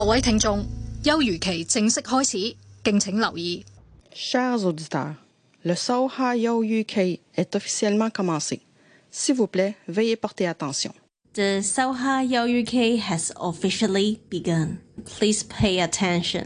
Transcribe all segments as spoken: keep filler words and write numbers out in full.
各位聽眾，休漁期正式開始，敬請留意。 Chers auditeurs, le Sauha 休漁期 est officiellement commencé. S'il vous plaît, veuillez porter attention. The Sauha 休漁期 has officially begun. Please pay attention.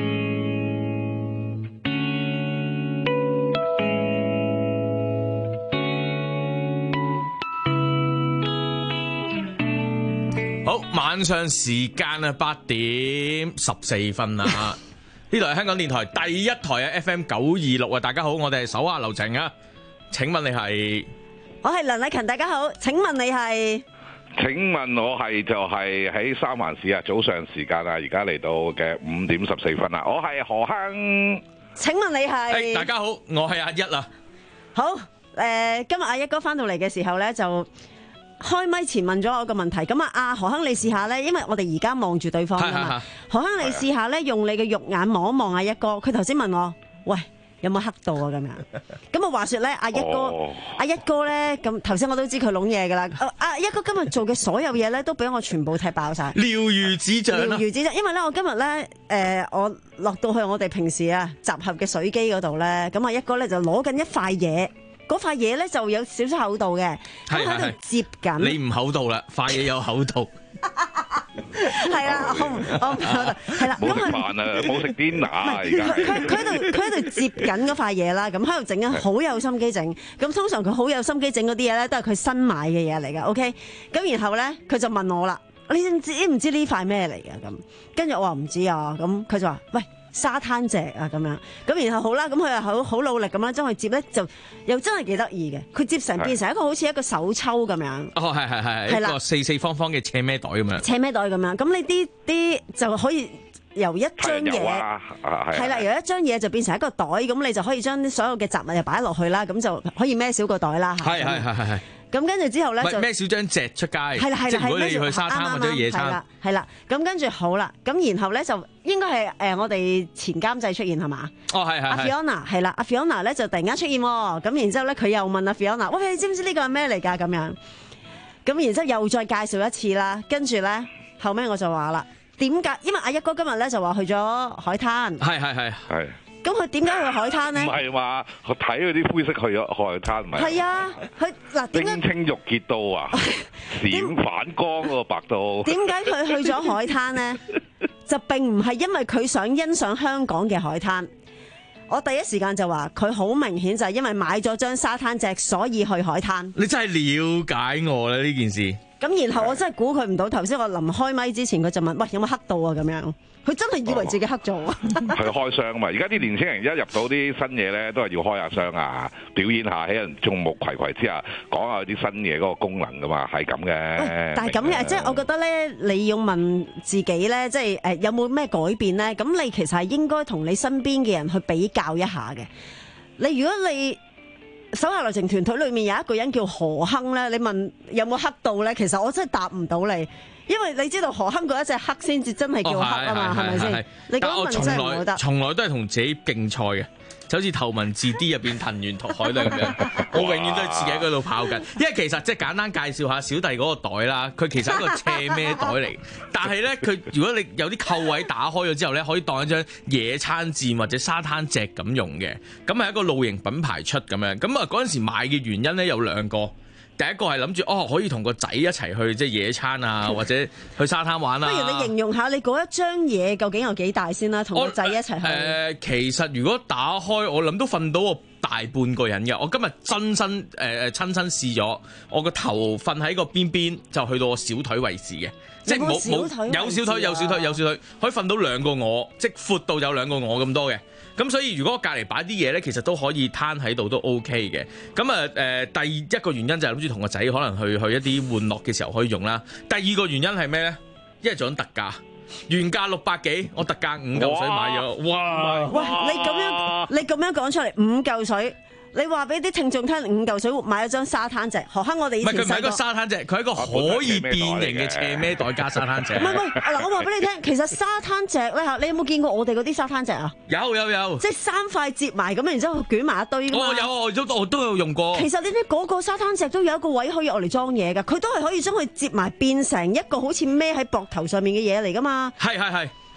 好，晚上時間啊，八點十四分啦。呢度係香港電台第一台啊 F M 九二六啊，大家好，我哋係手下留情啊。請問你係？ 我係梁禮勤，大家好。請問你係？ 請問我係就係喺三藩市啊，早上時間啊，而家嚟到嘅五點十四分啦。我係何亨。 請問你係？ 誒，大家好，我係阿一啊。 好，誒、呃，今日阿一哥翻到嚟嘅時候咧，就開咪前問咗我個問題。咁啊，阿何亨你試下咧，因為我哋而家望住對方㗎嘛。何亨你試下咧，用你嘅肉眼望一望阿一哥。佢頭先問我，喂，有冇黑到啊？咁樣。咁啊，話說咧，阿一哥，哦、阿一哥咧，咁頭先我都知佢攏嘢噶啦。阿一哥今日做嘅所有嘢咧，都俾我全部踢爆晒。了如指掌。了如指掌。因為咧，我今日咧，誒、呃，我落到去我哋平時啊集合嘅水機嗰度咧，咁阿一哥咧就攞緊一塊嘢。嗰塊嘢咧就有少少厚度嘅，咁喺度接緊。 你唔厚度啦，塊嘢有厚度。 係啦，我唔我唔厚度，係啦。 冇食飯啊，冇食 dinner 啊，而家。 佢佢喺度佢喺度接緊嗰塊嘢啦，咁喺度整緊，好有心機整。咁通常佢好有心機整嗰啲嘢咧，都係佢新買嘅嘢嚟㗎。OK，咁然後咧佢就問我啦，你知唔知唔知呢塊咩嚟㗎？咁跟住我話唔知啊，咁佢就話喂。沙灘石啊咁樣，咁然後好啦，咁佢又好好努力咁樣將佢接咧，就又真係幾得意嘅。佢接成變成一個好似一個手抽咁樣。哦， 係係係，一個四四方方嘅斜孭袋咁樣。 斜孭袋咁樣，咁你啲啲就可以由一張嘢，係啦，由一張嘢就變成一個袋，咁你就可以將啲所有嘅雜物又擺落去啦，咁就可以孭少個袋啦。 係係係係係。 咁跟住之後咧，就孭少張席出街。係啦係啦， 即係如果你要去沙灘或者野餐。係啦係啦，咁跟住好啦，咁然後咧就應該係誒我哋前監製出現係嘛？ 哦係係係。阿 Fiona 係啦，阿 Fiona 咧就突然間出現喎，咁然之後咧佢又問阿 Fiona，喂，你知唔知呢個係咩嚟㗎？咁樣，咁然之後又再介紹一次啦，跟住咧後尾我就話啦，點解？因為阿一哥今日咧就話去咗海灘。係係係係。咁佢點解去海灘咧？唔係話睇嗰啲灰色去咗海灘，唔係。係啊，佢嗱點解？ 冰清玉潔到啊，閃反光喎白到。 點解佢去咗海灘咧？就並唔係因為佢想欣賞香港嘅海灘。我第一時間就話佢好明顯就係因為買咗張沙灘席，所以去海灘。 你真係了解我啦呢件事。 咁然後我真係估佢唔到，頭先我臨開咪之前佢就問：喂，有冇黑到啊？咁樣。佢真係以為自己黑咗啊！ 係開箱啊嘛！而家啲年輕人一入到啲新嘢咧，都係要開下箱啊，表演下喺人眾目睽睽之下講下啲新嘢嗰個功能噶嘛，係咁嘅。 但係咁嘅，即係我覺得咧，你要問自己咧，即係誒有冇咩改變咧？咁你其實係應該同你身邊嘅人去比較一下嘅。你如果你手下留情團隊裏面有一個人叫何亨咧，你問有冇黑到咧？其實我真係答唔到你。因為你知道何亨嗰一隻黑先至真係叫黑啊嘛，係咪先？你咁問真係冇得。 從來都係同自己競賽嘅，就好似頭文字 D 入邊藤原拓海咁樣。我永遠都係自己喺嗰度跑緊。因為其實即係簡單介紹下小弟嗰個袋啦，佢其實係一個斜孭袋嚟。但係咧，佢如果你有啲扣位打開咗之後咧，可以當一張野餐墊或者沙灘席咁用嘅。咁係一個露營品牌出咁樣。咁啊嗰陣時買嘅原因咧有兩個。第一個係諗住哦，可以同個仔一齊去即係野餐啊，或者去沙灘玩啊。 不如你形容下你嗰一張嘢究竟有幾大先啦？同個仔一齊去。誒、 呃，其實如果打開，我諗都瞓到我大半個人嘅。我今日真身誒誒、呃、親身試咗，我個頭瞓喺個邊邊，就去到我小腿位置嘅，即係冇冇有小腿有小腿有小腿，可以瞓到兩個我，即係闊到有兩個我咁多嘅。咁所以如果我隔離擺啲嘢咧，其實都可以攤喺度都 OK 嘅。咁啊誒，第一個原因就係諗住同個仔可能去去一啲玩樂嘅時候可以用啦。第二個原因係咩咧？因為做緊特價，原價六百幾，我特價五嚿水買咗。哇！ 哇！你咁樣你咁樣講出嚟五嚿水。你話俾啲聽眾聽，五嚿水買咗張沙灘席，何亨我哋以前細個。唔係佢唔係一個沙灘席，佢係一個可以變形嘅斜孭袋加沙灘席。唔係唔係，嗱我話俾你聽，其實沙灘席咧嚇，你有冇見過我哋嗰啲沙灘席啊？ 有有有。即係三塊接埋咁，然之後捲埋一堆㗎嘛。 哦有，我都我都有用過。 其實你知嗰個沙灘席都有一個位可以攞嚟裝嘢㗎，佢都係可以將佢接埋變成一個好似孭喺膊頭上面嘅嘢嚟㗎嘛。 係係係。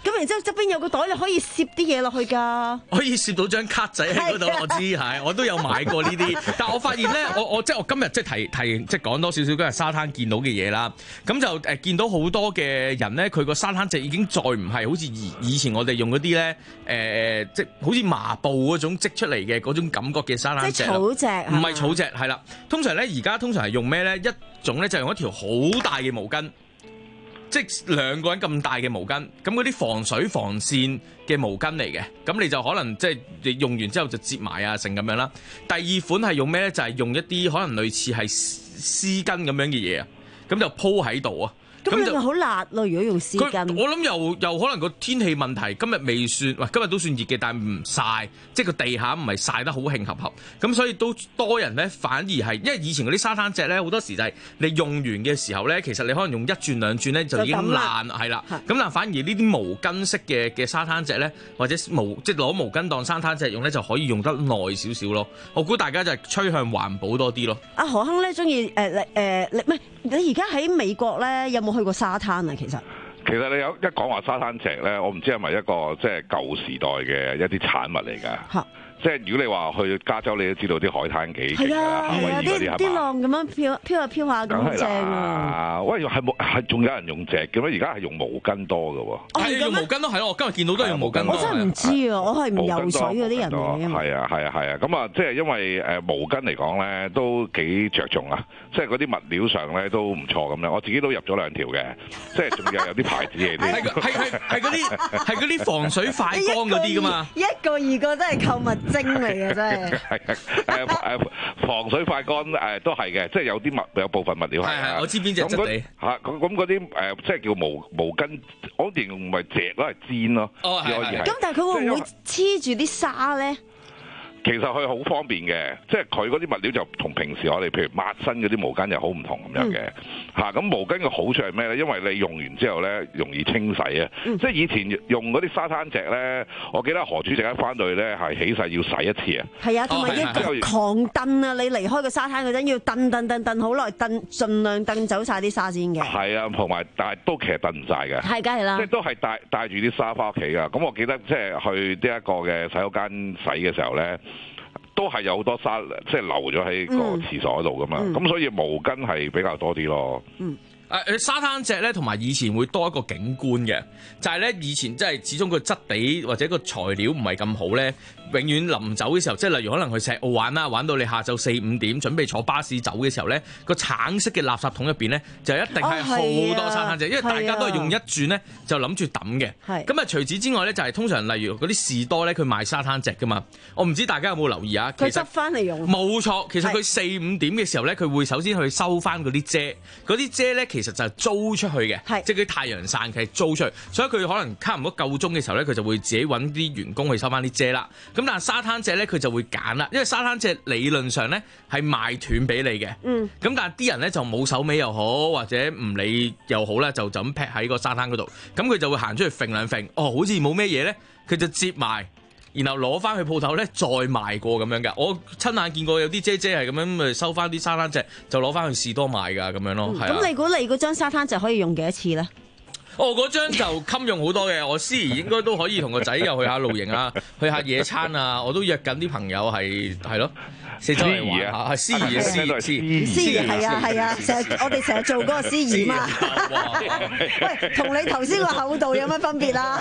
咁然之後側邊有個袋，你可以攝啲嘢落去㗎。 可以攝到張卡仔喺嗰度，我知係，我都有買過呢啲。但係我發現咧，我我即係我今日即係提提即係講多少少今日沙灘見到嘅嘢啦。咁就誒見到好多嘅人咧，佢個沙灘席已經再唔係好似以以前我哋用嗰啲咧誒，即係好似麻布嗰種織出嚟嘅嗰種感覺嘅沙灘席。 即係草席， 唔係草席，係啦。通常咧而家通常係用咩咧？一種咧就用一條好大嘅毛巾。即係兩個人咁大嘅毛巾，咁嗰啲防水防線嘅毛巾嚟嘅，咁你就可能即係你用完之後就摺埋啊，成咁樣啦。第二款係用咩咧？就係、是、用一啲可能類似係絲巾咁樣嘅嘢啊，咁就鋪喺度啊。 咁就好辣咯！如果用絲巾， 我諗又又可能個天氣問題，今日未算，喂，今日都算熱嘅，但係唔曬，即係個地下唔係曬得好興合合，咁所以都多人咧，反而係因為以前嗰啲沙灘席咧，好多時就係你用完嘅時候咧，其實你可能用一轉兩轉咧就已經爛，係啦，咁但反而呢啲毛巾式嘅嘅沙灘席咧，或者毛即係攞毛巾當沙灘席用咧，就可以用得耐少少咯。我估大家就係趨向環保多啲咯。 阿何亨咧中意誒誒，你唔係你而家喺美國咧有冇去過沙灘啊？其實其實你有一講話沙灘席咧，我唔知係咪一個即係舊時代嘅一啲產物嚟㗎。即係如果你話去加州，你都知道啲海灘幾勁啊，夏威夷嗰啲係嘛？啲浪咁樣飄飄下飄下咁正啊！喂，係冇係仲有人用席嘅咩？而家係用毛巾多嘅喎。 係用毛巾咯，係咯，我今日見到都係用毛巾多。 我真係唔知啊，我係唔游水嗰啲人嚟嘅嘛。 係啊係啊係啊，咁啊即係因為誒毛巾嚟講咧都幾着重啊，即係嗰啲物料上咧都唔錯咁樣。我自己都入咗兩條嘅，即係仲有有啲牌子嘢添。 係係係係嗰啲係嗰啲防水快乾嗰啲噶嘛。 一個二個真係購物精嚟嘅真係。係誒誒防水快乾誒都係嘅，即係有啲物有部分物料係。係係， 我知邊隻質地嚇咁咁嗰啲誒即係叫毛毛巾，我形容唔係隻咯，係氈咯。 哦係係。 咁但係佢會唔會黐住啲沙咧？ 其實佢好方便嘅，即係佢嗰啲物料就同平時我哋譬如抹身嗰啲毛巾又好唔同咁樣嘅嚇。咁、嗯、毛巾嘅好處係咩咧？因為你用完之後咧容易清洗啊。嗯、即係以前用嗰啲沙灘席咧，我記得何主席一翻到去咧係起勢要洗一次啊。係啊，同埋要狂蹬啊！你離開個沙灘嗰陣要蹬蹬蹬蹬好耐，蹬盡量蹬走晒啲沙先嘅。係啊，同埋但係都其實蹬唔晒嘅。係，梗係啦。即係都係帶帶住啲沙翻屋企㗎。咁我記得即係去呢一個嘅洗手間洗嘅時候咧。都係有好多沙，即係留咗喺個廁所度噶嘛，咁、嗯、所以毛巾係比較多啲咯。嗯，誒誒沙灘席咧，同埋以前會多一個景觀嘅，就係、是、咧以前即係始終個質地或者個材料唔係咁好咧，永遠臨走嘅時候，即係例如可能去石澳玩啦，玩到你下晝四五點，準備坐巴士走嘅時候咧，個橙色嘅垃圾桶入邊咧就一定係好多沙灘席，哦啊、因為大家都係用一轉咧就諗住抌嘅。咁啊，除此之外咧，就係、是、通常例如嗰啲士多咧，佢賣沙灘席噶嘛，我唔知大家有冇留意啊？ 佢執翻嚟用。冇錯，其實佢四五點嘅時候咧，佢會首先去收翻嗰啲遮，嗰啲遮咧其實就係租出去嘅，即係啲太陽傘係租出去，所以佢可能差唔多夠鐘嘅時候咧，佢就會自己揾啲員工去收翻啲遮啦。咁但係沙灘席咧，佢就會揀啦，因為沙灘席理論上咧係賣斷俾你嘅。嗯。咁但係啲人咧就冇手尾又好，或者唔理又好啦，就就咁劈喺個沙灘嗰度。咁佢就會行出去揈兩揈，哦，好似冇咩嘢咧，佢就接埋，然後攞翻去鋪頭咧再賣過咁樣㗎。我親眼見過有啲姐姐係咁樣咪收翻啲沙灘席，就攞翻去士多賣㗎咁樣咯。係、嗯。咁、啊、 你估你嗰張沙灘席可以用幾多次咧？ 哦，嗰張就襟用好多嘅，我思怡應該都可以同個仔又去下露營啊，去下野餐啊，我都約緊啲朋友係係咯，四周嚟玩下，係思怡啊，思怡，思怡， 思怡係啊係啊，成日我哋成日做嗰個思怡嘛，喂，同你頭先個厚度有乜分別啊？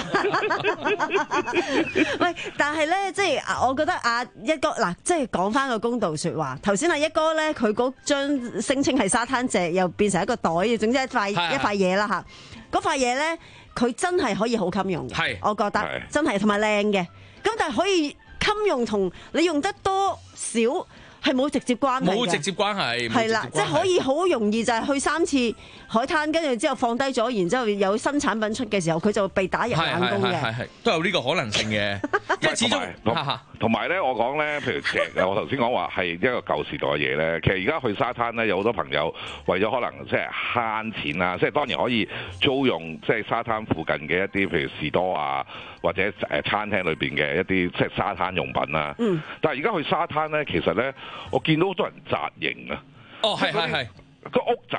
喂，但係咧，即係我覺得阿一哥嗱，即係講翻個公道説話，頭先阿一哥咧，佢嗰張聲稱係沙灘席，又變成一個袋，總之一塊一塊嘢啦嚇。嗰塊嘢咧，佢真係可以好襟用嘅，係，我覺得真係同埋靚嘅。咁但係可以襟用同你用得多少係冇直接關係嘅， 冇直接關係， 係啦，即係可以好容易就係去三次海灘，跟住之後放低咗，然之後有新產品出嘅時候，佢就被打入眼宮嘅， 係係都有呢個可能性嘅。因為始終同埋咧，我講咧，譬如席，我頭先講話係一個舊時代嘅嘢咧。其實而家去沙灘咧，有好多朋友為咗可能即係慳錢啊，即係當然可以租用即係沙灘附近嘅一啲譬如士多啊，或者誒餐廳裏邊嘅一啲即係沙灘用品啊。嗯。但係而家去沙灘咧，其實咧，我見到好多人紮營啊。 哦，係係係。 個屋仔啊，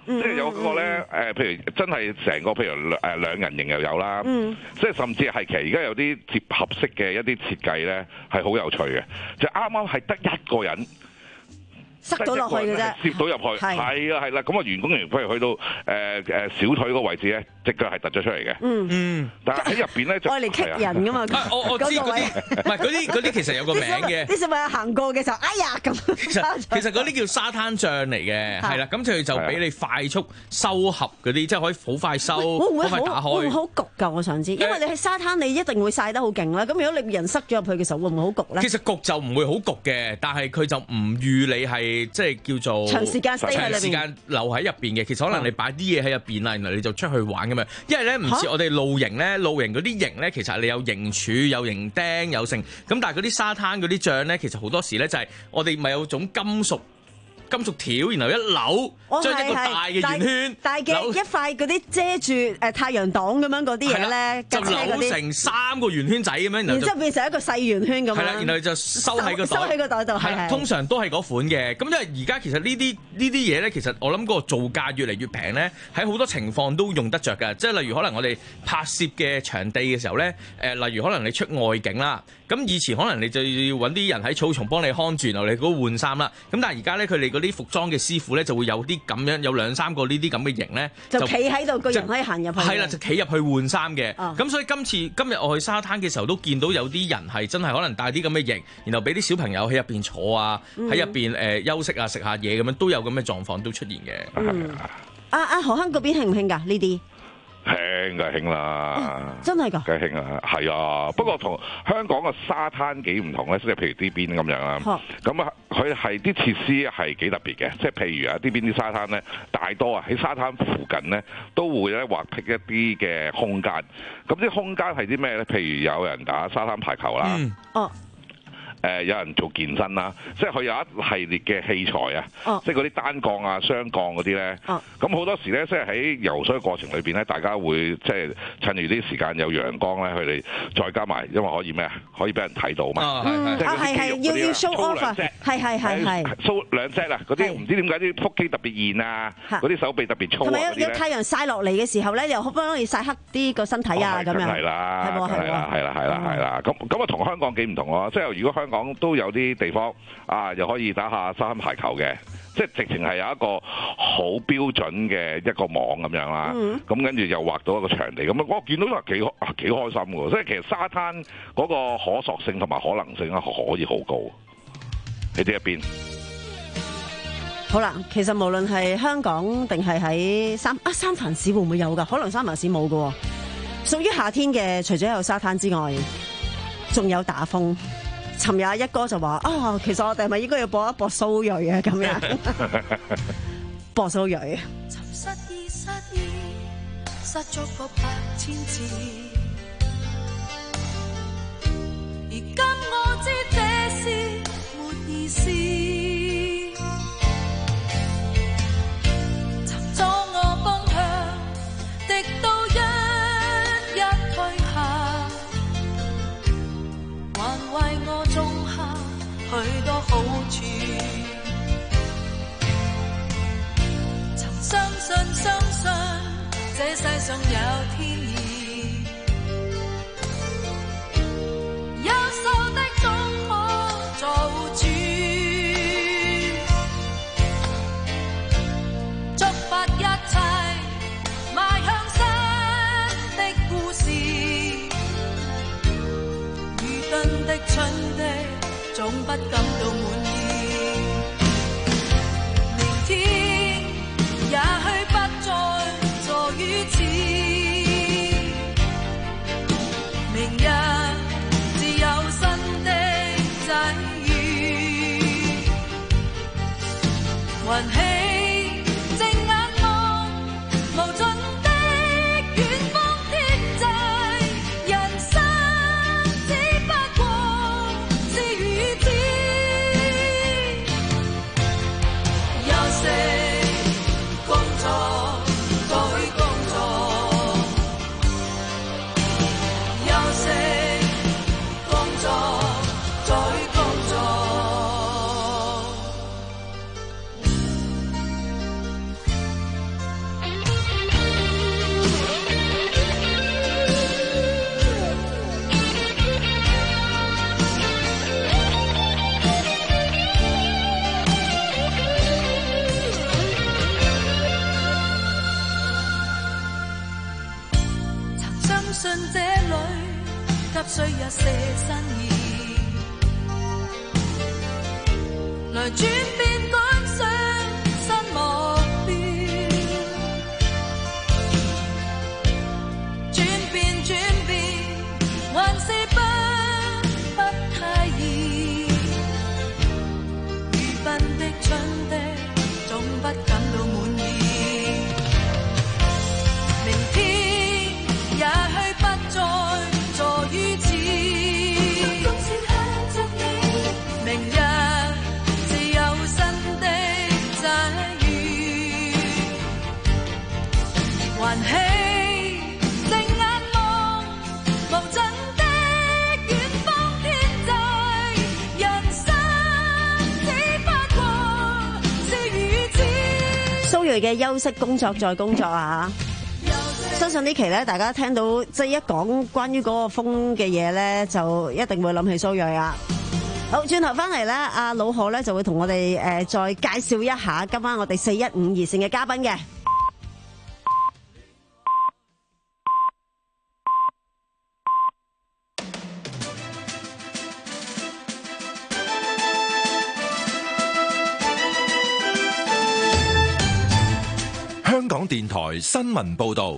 即係有嗰個咧誒，譬如真係成個譬如誒兩人形又有啦， 嗯、 即係甚至係其實而家有啲接合式嘅一啲設計咧係好有趣嘅，就啱啱係得一個人。 塞到落去嘅啫， 攝到入去，係啊係啦，咁啊員工員譬如去到誒誒、呃、小腿個位置咧，隻腳係突咗出嚟嘅。嗯嗯，但係喺入邊咧就愛嚟棘人噶嘛。 我我知嗰啲，唔係嗰啲嗰啲其實有個名嘅。 啲小朋友行過嘅時候，哎呀咁。 其實其實嗰啲叫沙灘醬嚟嘅，係啦，咁佢就俾你快速收合嗰啲，即係可以好快收，好快打開。 會唔會好焗㗎？我想知，因為你喺沙灘，你一定會曬得好勁啦。咁如果你人塞咗入去嘅時候，會唔會好焗咧？ 其實焗就唔會好焗嘅，但係佢就唔預你係。即係叫做長時間 stay 喺裏邊， 長時間留喺入邊嘅。其實可能你擺啲嘢喺入邊啦，然後你就出去玩咁樣。因為咧唔似我哋露營咧，露營嗰啲營咧，其實你有營柱、有營釘、有剩。咁但係嗰啲沙灘嗰啲醬咧，其實好多時咧就係我哋咪有種金屬。金屬條，然後一扭，將一個大嘅圓圈， 大嘅一塊嗰啲遮住誒太陽擋咁樣嗰啲嘢咧， 就扭成三個圓圈仔咁樣， 然之後變成一個細圓圈咁樣。係啦， 然後就收喺個袋， 收喺個袋度。係通常都係嗰款嘅。咁因為而家其實呢啲呢啲嘢咧，其實我諗嗰個造價越嚟越平咧，喺好多情況都用得着㗎。即係例如可能我哋拍攝嘅場地嘅時候咧，誒例如可能你出外景啦，咁以前可能你就要揾啲人喺草叢幫你看住，然後你嗰度換衫啦。咁但係而家咧，佢哋啲服裝嘅師傅咧就會有啲咁樣，有兩三個呢啲咁嘅型咧， 就企喺度，個人可以行入去。 係啦，就企入去換衫嘅。咁、哦、所以今次今日我去沙灘嘅時候，都見到有啲人係真係可能帶啲咁嘅型，然後俾啲小朋友喺入邊坐啊，喺入邊誒休息啊，食下嘢咁樣，都有咁嘅狀況都出現嘅。 嗯，阿阿何香嗰邊興唔興㗎呢啲？ 興梗係興啦， 哦，真係㗎， 梗係興啦，係啊。不過同香港嘅沙灘幾唔同咧，即係譬如呢邊咁樣啦。咁啊，佢係啲設施係幾特別嘅，即係譬如啊，呢邊啲沙灘咧，大多啊喺沙灘附近咧都會咧劃闢一啲嘅空間。咁啲空間係啲咩咧？譬如有人打沙灘排球啦。嗯，哦。誒、呃、有人做健身啦，即係佢有一系列嘅器材啊，oh. 即係嗰啲單槓啊、雙槓嗰啲咧。咁好、oh. 多時咧，即係喺游水過程裏邊咧，大家會即係趁住啲時間有陽光咧，佢哋再加埋，因為可以咩啊？可以俾人睇到嘛。 哦、oh. 即係係係要要 show off 啊！係係係係。 show 兩 set 啊！嗰啲唔知點解啲腹肌特別現啊，嗰啲手臂特別粗啊。 同埋有有太陽曬落嚟嘅時候咧，又好唔容易曬黑啲個身體啊咁、oh, 樣。係啦，係啦，係啦，係啦，係啦。咁咁啊，同香港幾唔同咯。即係如果香港都有啲地方啊，又可以打下沙灘排球嘅，即係直情係有一個好標準嘅一個網咁樣啦。咁跟住又畫到一個場地，咁我見到係幾幾開心嘅。即係其實沙灘嗰個可塑性同埋可能性咧，可以好高喺呢一邊。 好啦，其實無論係香港定係喺三啊三藩市會唔會有㗎？可能三藩市冇㗎。屬於夏天嘅，除咗有沙灘之外，仲有打風。尋日一哥就話啊，其實我哋係咪應該要播一播蘇芮啊？咁樣播蘇芮。尋失意失意，失足過百千次，而今我知這是沒意思。尋咗我方向，直到一一退下，還為我種下許多好處。曾相信相信這世上有天意，優秀的總可做主，觸發一切邁向新的故事，愚鈍的蠢的總不感到滿意。明天也許不再坐於此，明日自有新的際遇。雲起正眼望無盡的遠方天際，人生只不過是如此。 進這裏，給誰一些新意，來轉變趕上新目標，轉變轉變還是不不太易，愚笨的蠢的總不感到滿意，明天也許不再坐於此，明日自有新的際遇，還起正眼望無盡的遠方天際，人生只不過是如此。 蘇芮嘅休息工作再工作啊！相信呢期咧，大家聽到即係一講關於嗰個風嘅嘢咧，就一定會諗起蘇芮啊！好，轉頭翻嚟咧，阿老何咧就會同我哋誒再介紹一下今晚我哋四一五熱線嘅嘉賓嘅。 香港電台新聞報導。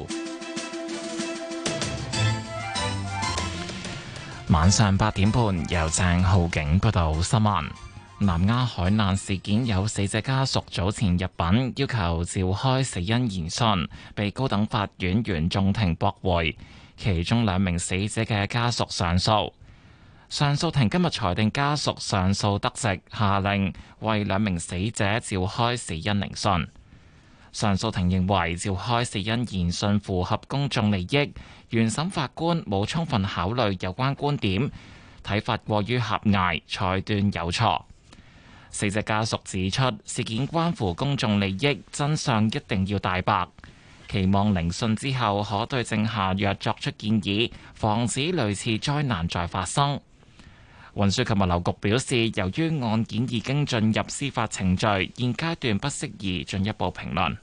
晚上八點半，由鄭浩景報道新聞。南丫海難事件有死者家屬早前入禀要求召開死因研訊，被高等法院原訟庭駁回。其中兩名死者嘅家屬上訴，上訴庭今日裁定家屬上訴得直，下令為兩名死者召開死因聆訊。上訴庭認為召開死因研訊符合公眾利益，原審法官冇充分考慮有關觀點，睇法過於狹隘，裁斷有錯。死者家屬指出，事件關乎公眾利益，真相一定要大白，期望聆訊之後可對症下藥作出建議，防止類似災難再發生。運輸及物流局表示，由於案件已經進入司法程序，現階段不適宜進一步評論。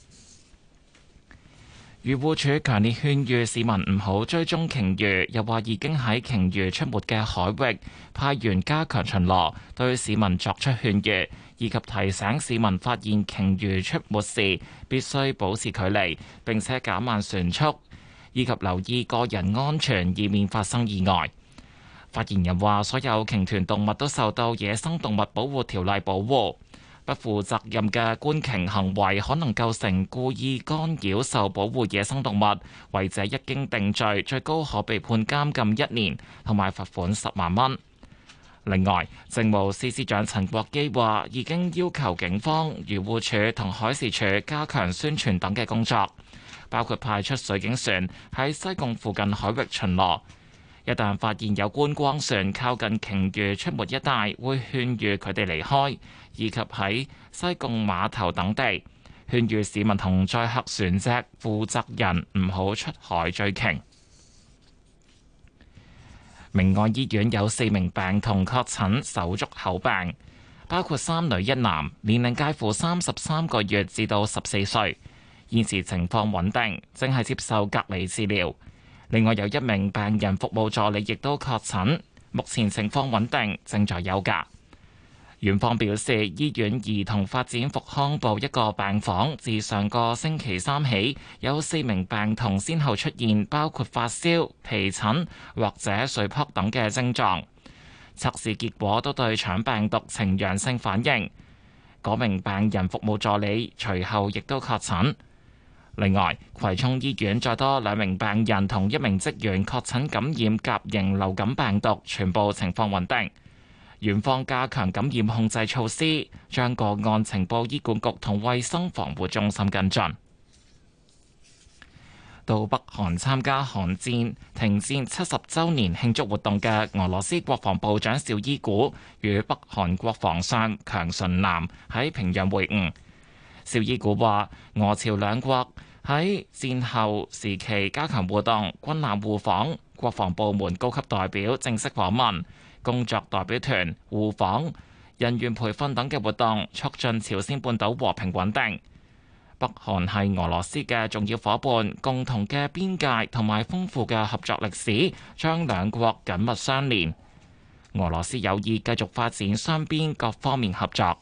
漁護署強烈勸喻市民唔好追蹤鯨魚，又話已經喺鯨魚出沒嘅海域派員加強巡邏，對市民作出勸喻，以及提醒市民發現鯨魚出沒時必須保持距離，並且減慢船速，以及留意個人安全，以免發生意外。發言人話：所有鯨豚動物都受到野生動物保護條例保護，不負責任嘅觀鯨行為可能構成故意干擾受保護野生動物，違者一經定罪，最高可被判監禁一年同埋罰款十萬蚊。另外，政務司司長陳國基話，已經要求警方、漁護署同海事處加強宣傳等嘅工作，包括派出水警船喺西貢附近海域巡邏。一旦發現有觀光船靠近鯨魚出沒一帶，會勸喻佢哋離開，以及喺西貢碼頭等地勸喻市民同載客船隻負責人唔好出海追鯨。明愛醫院有四名病童確診手足口病，包括三女一男，年齡介乎三十三個月至到十四歲，現時情況穩定，正係接受隔離治療。另外有一名病人服務助理亦都確診，目前情況穩定，正在休假。院方表示，醫院兒童發展復康部一個病房自上個星期三起，有四名病童先後出現包括發燒、皮疹或者水泡等嘅症狀，測試結果都對腸病毒呈陽性反應。嗰名病人服務助理隨後亦都確診。另外，葵涌醫院再多兩名病人同一名職員確診感染甲型流感病毒，全部情況穩定。院方加強感染控制措施，將個案呈報醫管局同衛生防護中心跟進。到北韓參加韓戰停戰七十週年慶祝活動嘅俄羅斯國防部長邵伊古與北韓國防相強順南喺平壤會晤。邵伊古話：俄朝兩國喺戰後時期加強互動，軍艦互訪，國防部門高級代表正式訪問，工作代表團互訪、人員培訓等嘅活動，促進朝鮮半島和平穩定。 北韓係俄羅斯嘅重要伙伴，共同嘅邊界同埋豐富嘅合作歷史，將兩國緊密相連。俄羅斯有意繼續發展雙邊各方面合作。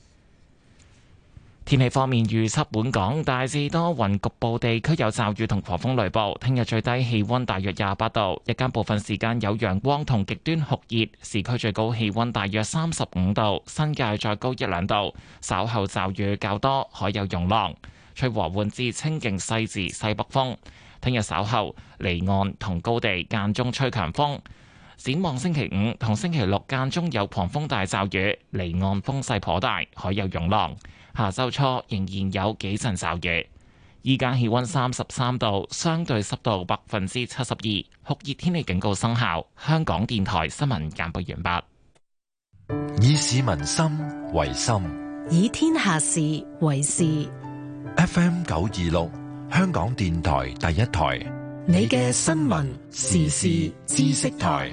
天氣方面預測，本港大致多雲，局部地區有驟雨同狂風雷暴。聽日最低氣溫大約廿八度，日間部分時間有陽光同極端酷熱，市區最高氣溫大約三十五度，新界再高一兩度。稍後驟雨較多，海有湧浪，吹和緩至清勁西至西北風。聽日稍後離岸同高地間中吹強風。展望星期五同星期六間中有狂風大驟雨，離岸風勢頗大，海有湧浪。下周初仍然有幾陣驟雨。依家氣溫三十三度，相對濕度百分之七十二，酷熱天氣警告生效。香港電台新聞簡報完畢。以市民心為心， 以天下事為事。 F M 九二六，香港電台第一台， 你嘅新聞時事知識台。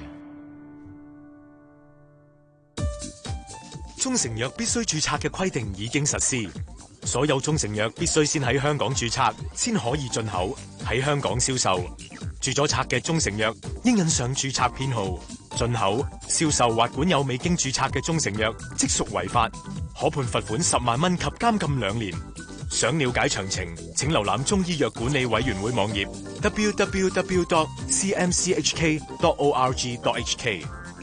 中成藥必須註冊嘅規定已經實施，所有中成藥必須先喺香港註冊，先可以進口，喺香港銷售。註咗冊嘅中成藥應印上註冊編號。進口、銷售或管有未經註冊嘅中成藥，即屬違法，可判罰款十萬蚊及監禁兩年。想了解詳情，請瀏覽中醫藥管理委員會網頁 double-u double-u double-u dot c m c h k dot org dot h k。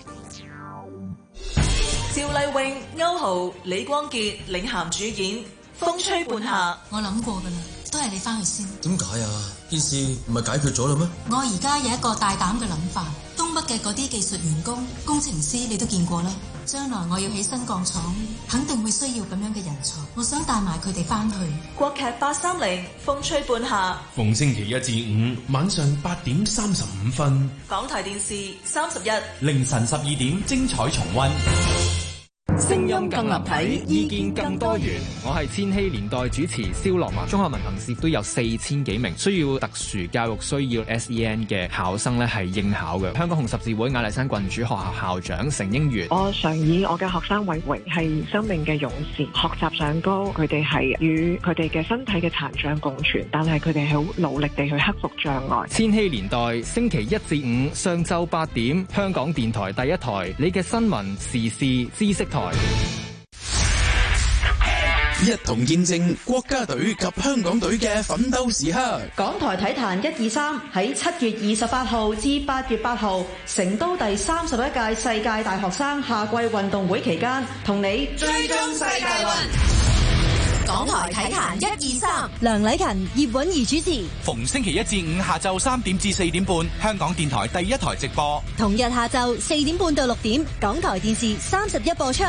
趙麗穎、歐豪、李光潔領銜主演《風吹半夏》。 我諗過噶啦，都係你翻去先。 點解啊？件事唔係解決咗啦咩？ 我而家有一個大膽嘅諗法，東北嘅嗰啲技術員工、工程師你都見過啦。將來我要起新鋼廠，肯定會需要咁樣嘅人才。我想帶埋佢哋翻去。 國劇八三零《風吹半夏》， 逢星期一至五晚上八點三十五分， 港台電視三十一， 凌晨十二點精彩重溫。 聲音更立體，意見更多元。我係千禧年代主持蕭樂文。中學文憑試都有四千幾名需要特殊教育需要 S E N 嘅考生咧，係應考嘅。香港紅十字會雅麗珊郡主學校校長成英元。 我常以我嘅學生為榮，係生命嘅勇士。學習上高，佢哋係與佢哋嘅身體嘅殘障共存，但係佢哋係好努力地去克服障礙。 千禧年代星期一至五上晝八點，香港電台第一台，你嘅新聞時事知識台。 一同見證國家隊及香港隊嘅奮鬥時刻。 港台體壇一二三喺七月二十八號至八月八號，成都第三十一屆世界大學生夏季運動會期間，同你追蹤世界運。港台體壇一二三， 梁禮勤、葉韻儀主持。 逢星期一至五下晝三點至四點半，香港電台第一台直播。 同日下晝四點半到六點，港台電視三十一播出。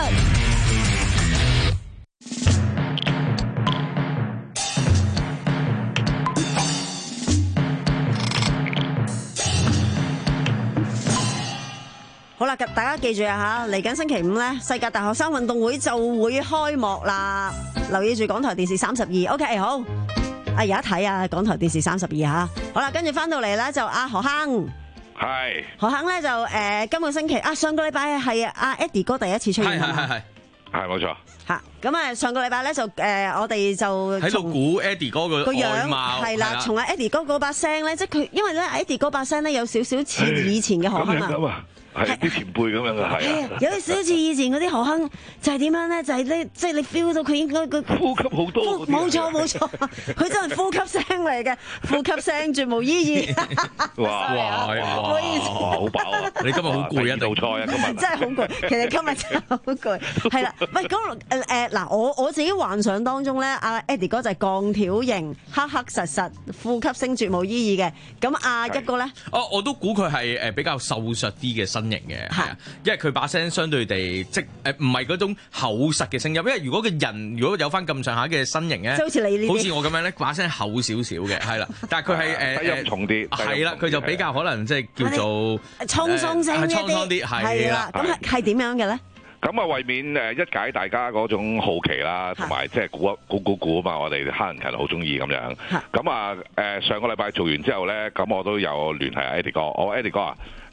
好啦，大家記住啊吓，嚟緊星期五咧，世界大學生運動會就會開幕啦。留意住港台電視三十二。OK， 好。啊，而家睇啊，港台電視三十二吓。好啦，跟住翻到嚟咧就阿何亨。 係。 何亨咧就誒、呃，今個星期啊，上個禮拜係阿 Eddie 哥第一次出現。係係係。係冇錯。吓，咁啊，上個禮拜咧就誒、呃，我哋就喺度估 Eddie 哥個外貌係啦，從阿 Eddie 哥嗰把聲咧，即係佢，因為咧 Eddie 哥把聲咧有少少似以前嘅何亨啊。 係啲前輩咁樣嘅，係啊， 有啲少少似以前嗰啲何亨，就係點樣咧？就係咧，即係你 feel 到佢應該佢呼吸好多， 冇錯冇錯，佢真係呼吸聲嚟嘅，呼吸聲絕無意義。 哇哇哇！好飽啊！你今日好攰啊，做菜啊，今日真係好攰。其實今日真係好攰。係啦，喂，咁誒誒嗱，我我自己幻想當中咧，阿 Eddie 哥就係鋼條型、黑黑實實、呼吸聲絕無意義嘅。咁阿一哥咧， 哦，我都估佢係誒比較瘦削啲嘅身型嘅，係啊，因為佢把聲相對地即誒唔係嗰種厚實嘅聲音，因為如果個人如果有翻咁上下嘅身形咧， 就好似你呢啲， 好似我咁樣咧，把聲厚少少嘅，係啦，但係佢係誒低音重啲， 係啦，佢就比較可能即係叫做滄桑聲一啲，係啦， 咁係係點樣嘅咧？ 咁啊，為免誒一解大家嗰種好奇啦，同埋即係估一估估估啊嘛，我哋黑人其實好中意咁樣。咁啊誒上個禮拜做完之後咧，咁我都有聯繫 Eddie 哥，我 Eddie 哥啊，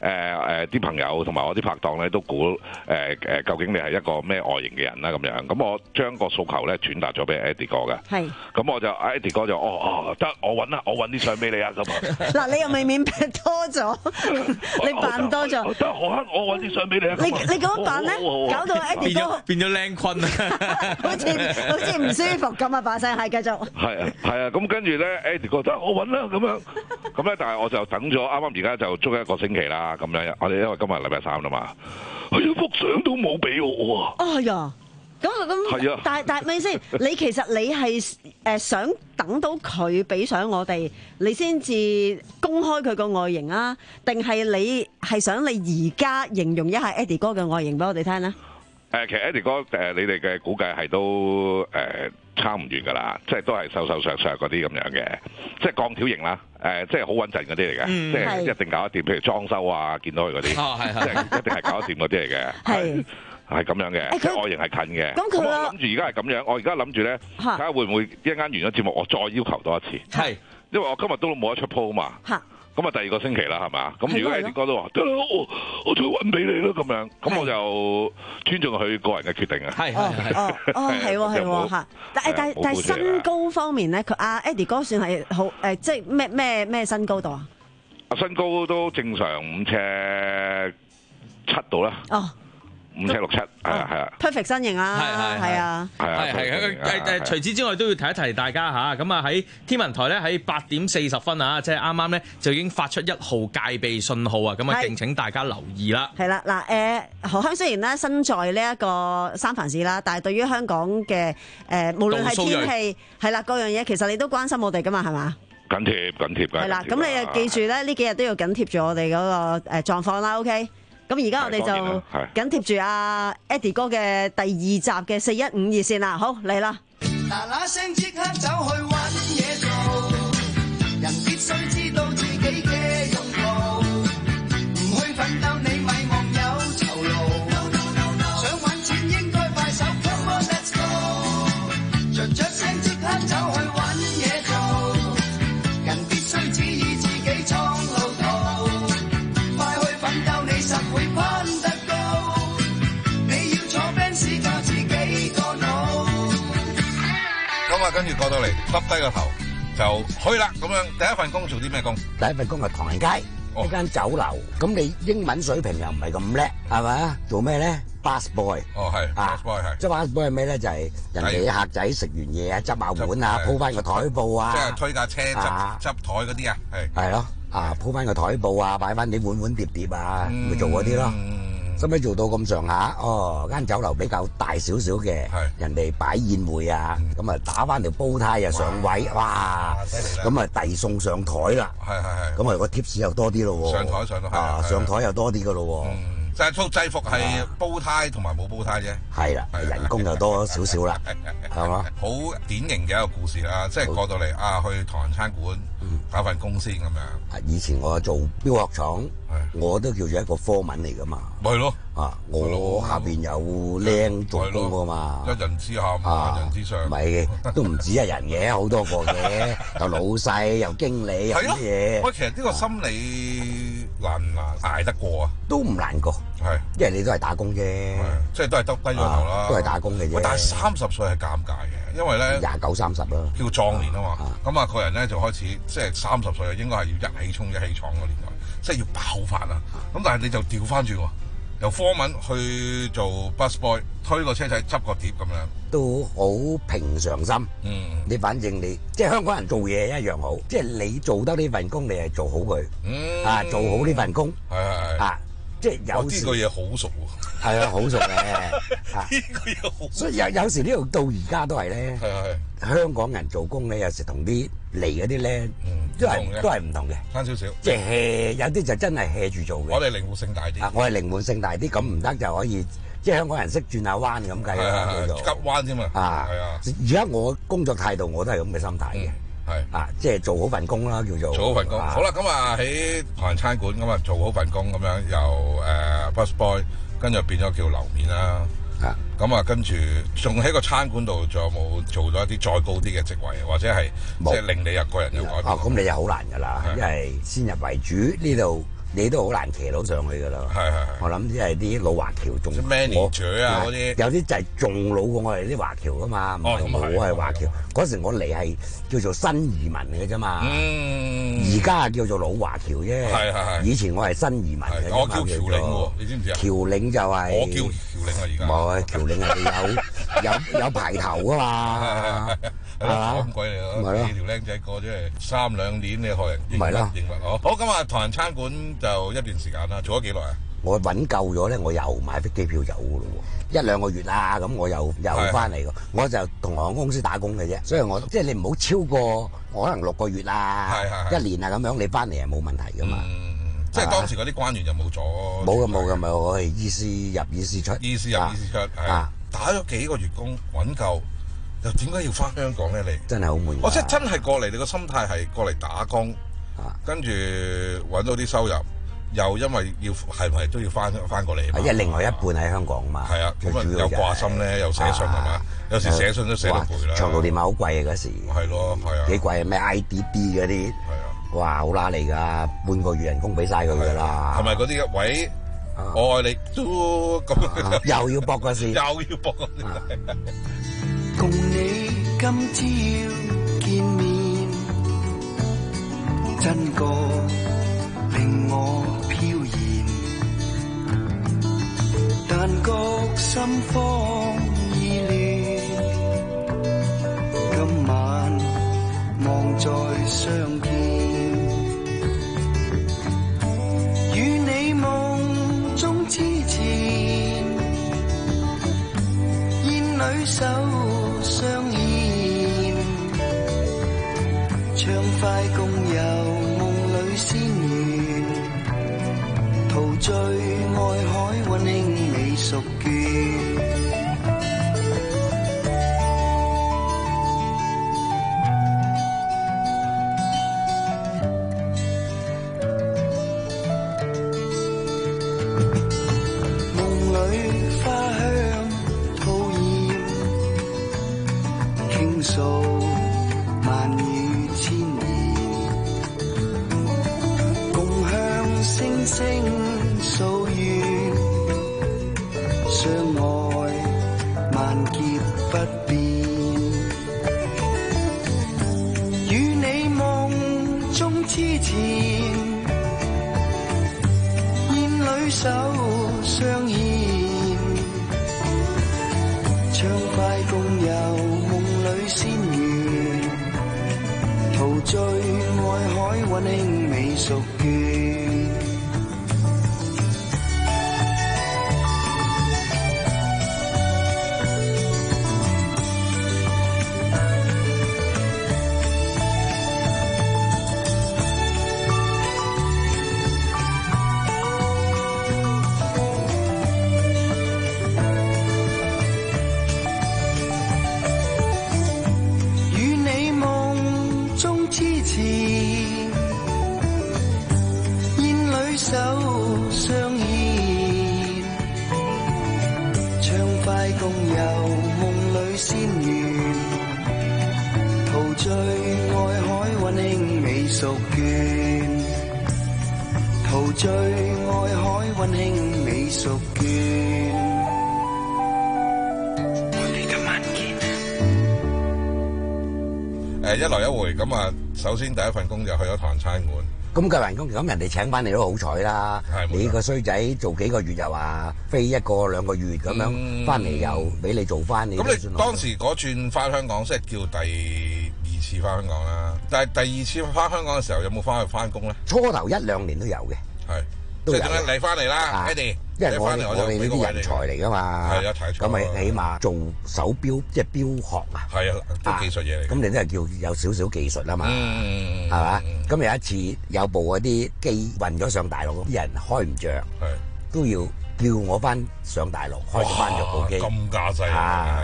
誒誒啲朋友同埋我啲拍檔咧都估誒誒究竟你係一個咩外形嘅人啦咁樣。咁我將個訴求咧轉達咗俾 Eddie 哥嘅。 係。 咁我就 Eddie 哥就哦哦得，我揾啦，我揾啲相俾你啊咁啊。 嗱，你又未免劈多咗，你扮多咗。 得，我我揾啲相俾你啊。 你你咁樣扮咧，搞到 Eddie 哥變咗靚坤啊！ 好似好似唔舒服咁啊！把聲係繼續。 係啊係啊，咁跟住咧 Eddie 哥得我揾啦咁樣。咁咧，但係我就等咗，啱啱而家就足一個星期啦。咁樣，我哋因為今日禮拜三啦嘛，佢一幅相都冇俾我啊！ 哦呀，咁咁， 係啊， 但係但係咪先？你其實你係誒想等到佢俾相我哋，你先至公開佢個外形啊？定係你係想你而家形容一下 Eddie 哥嘅外形俾我哋聽咧？ 誒，其實 Eddie 哥誒，你哋嘅估計係都誒差唔遠㗎啦，即係都係瘦瘦削削嗰啲咁樣嘅，即係鋼條型啦，誒，即係好穩陣嗰啲嚟嘅，即係一定搞得掂。譬如裝修啊，見到佢嗰啲，即係一定係搞得掂嗰啲嚟嘅，係係咁樣嘅，即係外形係近嘅。咁佢我諗住而家係咁樣，我而家諗住咧，睇下會唔會一陣間完咗節目，我再要求多一次。係，因為我今日都冇得出鋪嘛。咁啊，第二個星期啦，係嘛？咁如果 Eddie 哥都話得啦，我我再揾俾你啦，咁樣，咁我就尊重佢個人嘅決定啊。係係哦哦，係喎係喎嚇。但係但係但係身高方面咧，佢阿 Eddie 哥算係好誒，即係咩咩咩身高度啊？ 啊，身高都正常五尺七度啦。哦。五尺六七，係啊係啊 ，perfect 身形啊，係係啊， 係啊係係誒誒，除此之外都要提一提大家嚇，咁啊喺天文台咧喺八點四十分啊，即係啱啱咧就已經發出一號戒備信號啊，咁啊敬請大家留意啦。 係啦，嗱誒，何香雖然咧身在呢一個三藩市啦，但係對於香港嘅誒，無論係天氣係啦各樣嘢，其實你都關心我哋噶嘛，係嘛？ 緊貼緊貼㗎。係啦， 咁你又記住咧，呢幾日都要緊貼住我哋嗰個誒狀況啦 ，OK？咁而家我哋就緊貼住阿 Eddie 哥嘅第二集嘅四一五熱線啦，好嚟啦！嗱嗱聲即刻走去揾嘢做，人必須知道自己嘅用途，唔去奮鬥你咪望有酬勞，想揾錢應該快手 Come on let's go， 着着聲即刻走去揾嘢做，人必須指意自己創路途，快去奮鬥你實會攀得高，你要坐 Benz 靠自己個腦。 咁啊，跟住過到嚟，耷低個頭就去啦。咁樣第一份工做啲咩工？ 第一份工係唐人街一間酒樓。咁你英文水平又唔係咁叻，係咪啊？做咩咧？bus boy。哦，係。bus boy 係。即係 bus boy 係咩咧？就係人哋啲客仔食完嘢啊，執下碗啊，鋪翻個台布啊。 即係推架車執執台嗰啲啊。係。係咯。啊，鋪翻個台布啊，擺翻啲碗碗碟碟啊，咪做嗰啲咯。使唔使做到咁上下？哦，間酒樓比較大少少嘅，人哋擺宴會啊，咁啊打翻條煲呔啊上位，哇！咁啊遞餸上台啦，係係係，咁啊個 tips 又多啲咯喎，上台上到啊上台又多啲噶咯喎。 就係套制服係煲呔同埋冇煲呔啫， 係啦，人工就多少少啦，係嘛？ 好典型嘅一個故事啦，即係過到嚟啊，去唐人餐館搞份工先咁樣。 以前我做錶殼廠，我都叫做一個科文嚟噶嘛。 咪咯， 啊，我下邊有僆做工噶嘛。 一人之下，萬人之上。 唔係，都唔止一人嘅，好多個嘅，有老細，有經理，有啲嘢。 喂，其實呢個心理難唔難捱得過啊？ 都唔難過。係，因為你都係打工啫， 即係都係耷低咗頭啦， 都係打工嘅啫。 但係三十歲係尷尬嘅，因為咧廿九三十啦， 叫壯年啊嘛。咁啊，個人咧就開始即係三十歲應該係要一氣衝一氣闖個年代，即係要爆發啊！咁但係你就調翻轉喎，由科文去做 bus boy， 推個車仔執個碟咁樣， 都好平常心。嗯，你反正你即係香港人做嘢一樣好，即係你做得呢份工，你係做好佢。嗯，啊，做好呢份工。係係係。啊。即係有時呢個嘢好熟喎， 係啊，好熟嘅。呢個嘢好， 所以有有時呢度到而家都係咧，香港人做工咧，有時同啲嚟嗰啲咧，都係都係唔同嘅， 爭少少。 即係 hea，有啲就真係 hea 住做嘅。 我哋靈活性大啲， 我係靈活性大啲，咁唔得就可以，即係香港人識轉下彎咁計啦，叫做急彎啫嘛。啊，係啊。 而家我工作態度我都係咁嘅心態嘅。係啊，即係做好份工啦，叫做做好份工。好啦，咁啊喺唐人餐館咁啊做好份工咁樣，由誒 bus boy 跟住變咗叫樓面啦。啊，咁啊跟住仲喺個餐館度，仲有冇做咗一啲再高啲嘅職位，或者係即係令你入個人有改變？ 哦，咁你就好難噶啦，因為先入為主呢度你都好難騎到上去噶啦。 係係係。 我諗即係啲老華僑仲 manager 啊嗰啲， 有啲就係仲老過我哋啲華僑噶嘛。唔係我係華僑，嗰時我嚟係叫做新移民嘅啫嘛。而家叫做老華僑啫。係係係。以前我係新移民嘅。 我叫僑領喎，你知唔知啊？ 僑領就係我叫僑領啊，而家。 冇啊，僑領係有有有排頭噶嘛。 係嘛？咁鬼嚟咯！你條僆仔過咗嚟三兩年，你學人認乜認乜哦？好，咁啊，唐人餐館就一段時間啦，做咗幾耐啊？ 我揾夠咗咧，我又買飛機票走噶咯喎，一兩個月啦，咁我又又翻嚟。我就同航空公司打工嘅啫，所以我即係你唔好超過我可能六個月啊，一年啊咁樣，你翻嚟係冇問題噶嘛。 即係當時嗰啲關員就冇咗。冇噶冇噶， 咪我係醫師入醫師出， 醫師入醫師出，係打咗幾個月工揾夠。又點解要翻香港咧？你真係好悶。 我即係真係過嚟，你個心態係過嚟打工，跟住揾到啲收入，又因為要係咪都要翻翻過嚟？ 因為另外一半喺香港嘛。 係啊，咁啊又掛心咧，又寫信係嘛？有時寫信都寫到攰啦。 長途電話好貴啊嗰時。 係咯，係啊。 幾貴啊？咩 I D D 嗰啲？係啊。哇，好拉嚟㗎，半個月人工俾晒佢㗎啦。 係咪嗰啲位？我愛你都咁。 又要搏個事。 又要搏個事。 共你今朝見面，真覺令我飄然，但覺心慌意亂。今晚望再相見，與你夢中痴纏，煙裏手相牽，暢快共遊夢裏仙緣，陶醉愛海溫馨美淑眷。 一來一回咁啊，首先第一份工就去咗唐人餐館。 咁計份工，咁人哋請翻你都好彩啦。你個衰仔做幾個月又話飛一個兩個月咁樣，翻嚟又俾你做翻。 咁你當時嗰轉翻香港，即係叫第二次翻香港啦。但係第二次翻香港嘅時候，有冇翻去翻工咧？ 初頭一兩年都有嘅， 係即係點解你翻嚟啦 Eddie？因為我我哋呢啲人才嚟噶嘛，咁咪起碼做手錶即係錶殼啊， 係啊，都技術嘢嚟。 咁你都係叫有少少技術啦嘛，係嘛？咁有一次有部嗰啲機運咗上大陸，啲人開唔着，都要叫我翻上大陸開翻咗部機。 咁架勢啊！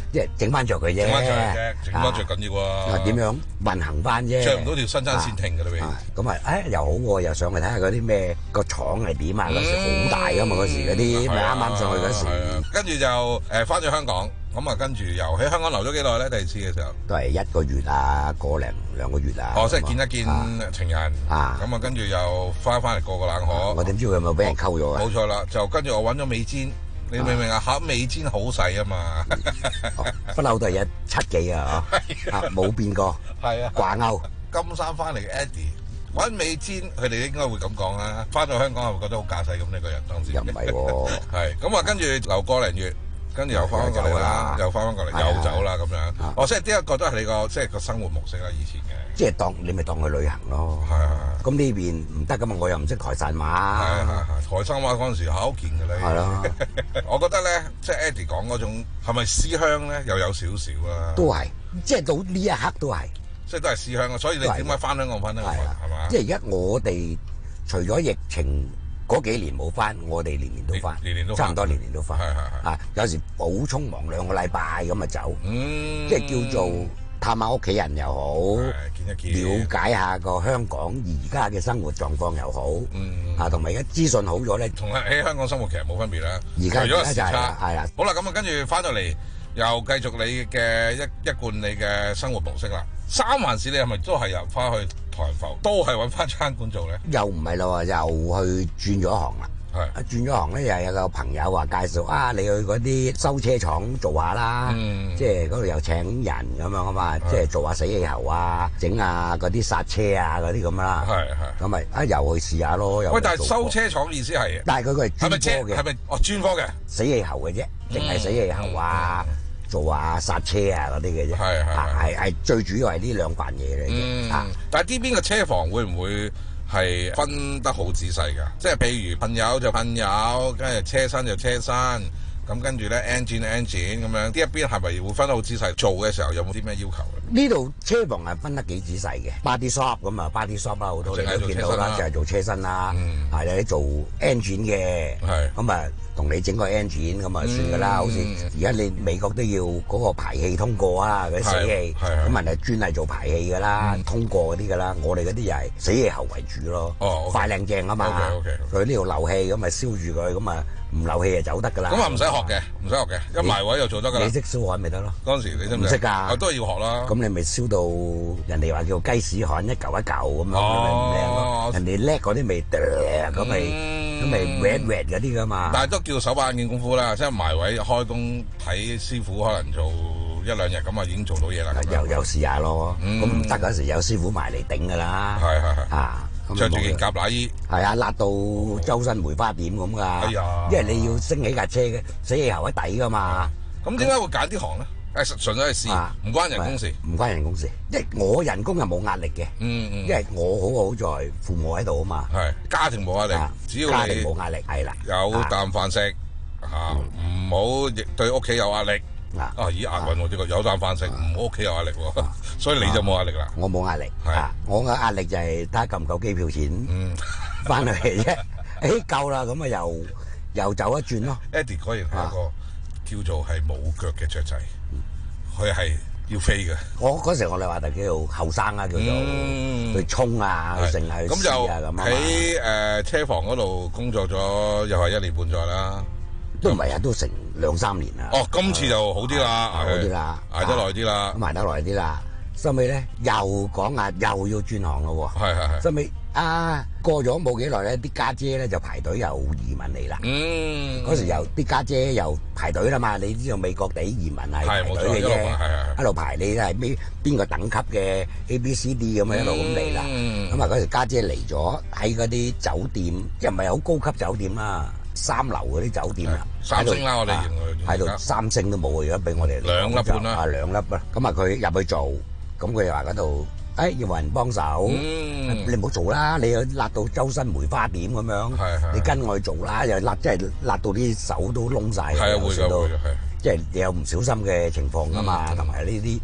即係整翻着佢啫。 整翻着啫，整翻着緊要啊！ 點樣運行翻啫？ 着唔到條新爭線停㗎啦， 咁啊，誒又好喎，又上去睇下嗰啲咩個廠係點啊！嗰時好大㗎嘛，嗰時嗰啲咪啱啱上去嗰時。 跟住就誒翻咗香港。咁啊，跟住又喺香港留咗幾耐咧？第二次嘅時候都係一個月啊，個零兩個月啊。 哦，即係見一見情人啊。咁啊，跟住又翻翻嚟過個冷河。 我點知佢有冇俾人溝咗啊？ 冇錯啦，就跟住我揾咗美氈，你明唔明啊？嚇，美氈好細啊嘛， 不嬲都係一七幾啊，嚇冇變過。 係啊， 掛鈎。 金山翻嚟嘅 Eddie 揾美氈，佢哋應該會咁講啦。翻到香港係會覺得好架勢咁呢個人當時。 又唔係喎。 係咁啊，跟住留個零月。跟住又翻返過嚟啦，又翻返過嚟，又走啦咁樣。哦，即係呢一個都係你個即係個生活模式啦，以前嘅。 即係當你咪當去旅行咯。係係。咁呢邊唔得噶嘛，我又唔識台山話。 係係係，台山話嗰陣時考見㗎啦。 係咯。 我覺得咧，即係 Eddie 講嗰種係咪思鄉咧，又有少少啦。 都係，即係到呢一刻都係。 即係都係思鄉啊！所以你點解翻香港翻香港係嘛？ 即係而家我哋除咗疫情。嗰幾年冇翻，我哋年年都翻， 年年都差唔多年年都翻。 係係係。 啊，有時好匆忙兩個禮拜咁啊走， 嗯， 即係叫做探下屋企人又好， 見一見， 了解下個香港而家嘅生活狀況又好，嗯，啊，同埋而家資訊好咗咧， 同喺香港生活其實冇分別啦。 而家除咗時差， 係啦。 好啦，咁啊，跟住翻到嚟又繼續你嘅一一貫你嘅生活模式啦。三藩市你係咪都係由翻去台浮，都係揾翻餐館做咧？ 又唔係咯，又去轉咗行啦。係，轉咗行咧，又有個朋友話介紹啊，你去嗰啲修車廠做下啦，嗯、即係嗰度又請人咁樣啊嘛，即係做下死氣喉啊，整下嗰啲剎車啊嗰啲咁啦。係係，咁咪啊又去試下咯。 喂，但係修車廠意思係？ 但係佢佢係專科嘅， 係咪哦專科嘅死氣喉嘅啫，淨係死氣喉啊。嗯嗯做下剎車啊嗰啲嘅啫，係係係最主要係呢兩瓣嘢嚟嘅。啊， 但係呢邊嘅車房會唔會係分得好仔細㗎？即係譬如噴油就噴油，跟住車身就車身，咁跟住咧 engine engine 咁樣。呢一邊係咪會分得好仔細？做嘅時候有冇啲咩要求咧？ 呢度車房係分得幾仔細嘅 body shop 咁啊 body shop 啦，好多你都見到啦，就係做車身啦，係有啲做 engine 嘅，咁啊。同你整個 engine 咁啊算噶啦，好似而家你美國都要嗰個排氣通過啊，嗰啲死氣，咁人哋專係做排氣噶啦，通過嗰啲噶啦，我哋嗰啲又係死氣喉為主咯，快靚正啊嘛，佢呢度漏氣咁咪燒住佢，咁啊唔漏氣就走得噶啦。 咁啊唔使學嘅，唔使學嘅，一埋位就做得噶啦。 你識燒焊咪得咯？ 嗰陣時你識唔識㗎？ 都係要學啦。 咁你咪燒到人哋話叫雞屎焊一嚿一嚿咁樣，咪唔靚咯。人哋叻嗰啲咪咁咪。咁咪 red red 嗰啲噶嘛？ 但係都叫手把眼見功夫啦，即係埋位開工睇師傅，可能做一兩日咁啊，已經做到嘢啦。 又又試下咯，咁唔得嗰時有師傅埋嚟頂噶啦。 係係係啊， 著住件夾乸衣。 係啊，辣到周身梅花點咁噶。哎呀！因為你要升起架車嘅死氣喉喺底噶嘛。 咁點解會揀啲行咧？誒純粹係試，唔關人工事， 唔關人工事。因為我人工係冇壓力嘅，嗯嗯，因為我好好在父母喺度啊嘛， 係家庭冇壓力，只要家庭冇壓力係啦， 有啖飯食嚇，唔好亦對屋企有壓力啊！咦押韻喎呢個，有啖飯食，唔好屋企有壓力喎，所以你就冇壓力啦。 我冇壓力，係我嘅壓力就係睇下夠唔夠機票錢，嗯，翻嚟啫。誒夠啦，咁啊又又走一轉咯。 Eddie 果然係一個叫做係冇腳嘅雀仔。佢係要飛嘅。 我嗰時我哋話就叫做後生啊，叫做去衝啊，去成啊，去試啊咁啊。 喺誒車房嗰度工作咗又係一年半載啦， 都唔係啊，都成兩三年啦。 哦，今次就好啲啦， 好啲啦， 捱得耐啲啦， 捱得耐啲啦。收尾咧又講啊，又要轉行咯喎。係係係。收尾啊，過咗冇幾耐咧，啲家姐咧就排隊又移民嚟啦。嗯。嗰時又啲家姐又排隊啦嘛，你知道美國地移民係排隊嘅啫，一路排你係咩邊個等級嘅 A B C D 咁樣一路咁嚟啦。咁啊嗰時家姐嚟咗喺嗰啲酒店，即係唔係好高級酒店啦，三樓嗰啲酒店啊。 三星啦，我哋認為喺度三星都冇，而家俾我哋兩粒半啦。 啊兩粒啦，咁啊佢入去做。咁佢又話嗰度，誒要揾人幫手，你唔好做啦，你又辣到周身梅花點咁樣，你跟我去做啦，又辣即係辣到啲手都燶曬，有時都即係你有唔小心嘅情況噶嘛，同埋呢啲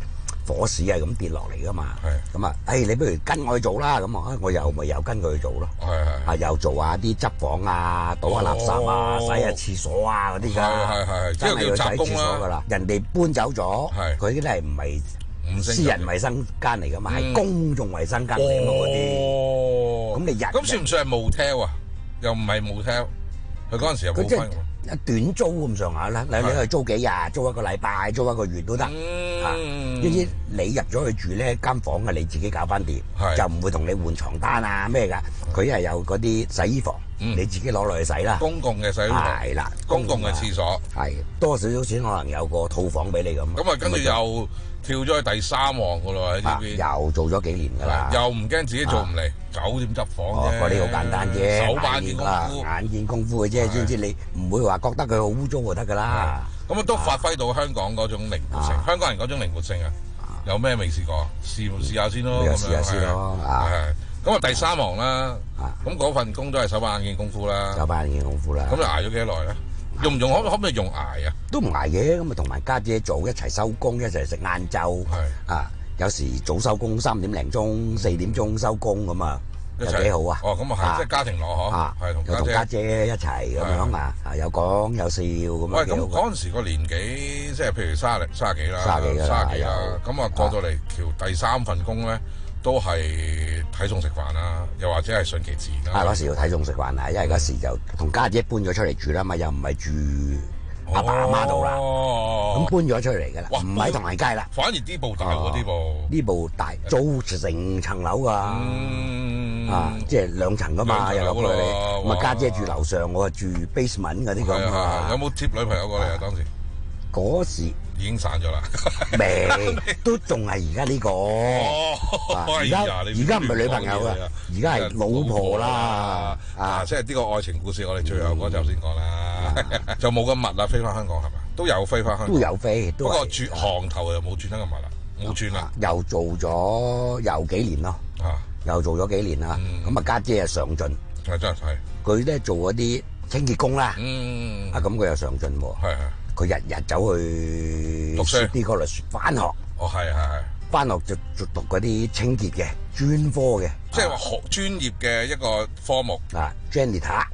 火屎係咁跌落嚟噶嘛。咁啊，誒你不如跟我去做啦，咁啊，我又咪又跟佢去做咯。啊，又做下啲執房啊，倒下垃圾啊，洗下廁所啊嗰啲㗎。係係係，真係要洗廁所㗎啦。人哋搬走咗，佢啲係唔係私人衞生間嚟㗎嘛？係公眾衞生間嚟㗎嘛嗰啲。咁你日咁算唔算係 motel 啊？又唔係 motel，佢嗰陣時又冇分。 一短租咁上下啦，你你去租幾日，租一個禮拜，租一個月都得。啊，呢啲你入咗去住呢間房嘅，你自己搞翻掂，就唔會同你換床單啊咩㗎。佢係有嗰啲洗衣房，你自己攞落去洗啦。 公共嘅洗衣房係啦， 公共嘅廁所係多少少錢，可能有個套房俾你咁。 咁啊，跟住又跳咗去第三行㗎咯喺呢邊， 又做咗幾年㗎啦。 又唔驚自己做唔嚟，酒店執房啫。 嗰啲好簡單啫， 手板見功夫， 眼見功夫嘅啫。知唔知你唔會話覺得佢好污糟就得㗎啦。 咁啊，都發揮到香港嗰種靈活性，香港人嗰種靈活性啊！有咩未試過？試試下先咯，咁樣係啊。咁啊，第三行啦，咁嗰份工都係手板眼見功夫啦， 手板眼見功夫啦。 咁你捱咗幾耐咧？用唔用可可唔可以用捱啊？ 都唔捱嘅，咁啊同埋家姐做一齊收工，一齊食晏晝。係啊，有時早收工三點零鐘、四點鐘收工咁啊，又幾好啊！ 哦，咁啊係，即係家庭樂嗬，係同同家姐一齊咁樣啊，啊有講有笑咁樣。 喂，咁嗰陣時個年紀，即係譬如卅零、卅幾啦，卅幾卅幾啦，咁啊過到嚟橋第三份工咧，都係睇餸食飯啦，又或者係順其自然啦。 啊，嗰時要睇餸食飯啊，因為嗰時就同家姐搬咗出嚟住啦嘛，又唔係住阿爸阿媽度啦，咁搬咗出嚟噶啦，唔喺同仁街啦。 反而呢部大喎，呢部呢部大，租成層樓噶，啊，即係兩層噶嘛，又落去。咁啊，家姐住樓上，我住 basement 嗰啲咁啊。 有冇接女朋友過嚟啊？當時嗰時已經散咗啦， 未都仲係而家呢個。而家而家唔係女朋友啊，而家係老婆啦。 啊，即係呢個愛情故事，我哋最後嗰集先講啦。就冇咁密啦，飛翻香港係咪？都有飛翻香港， 都有飛。 不過轉行頭又冇轉得咁密啦，冇轉啦。 又做咗又幾年咯，又做咗幾年啦。咁啊，家姐啊上進， 係真係。 佢咧做嗰啲清潔工啦，啊咁佢又上進喎。係係。佢日日走去讀書啲嗰度翻學。 哦，係係係。 翻學就就讀嗰啲清潔嘅專科嘅， 即係話學專業嘅一個科目啊 janitor。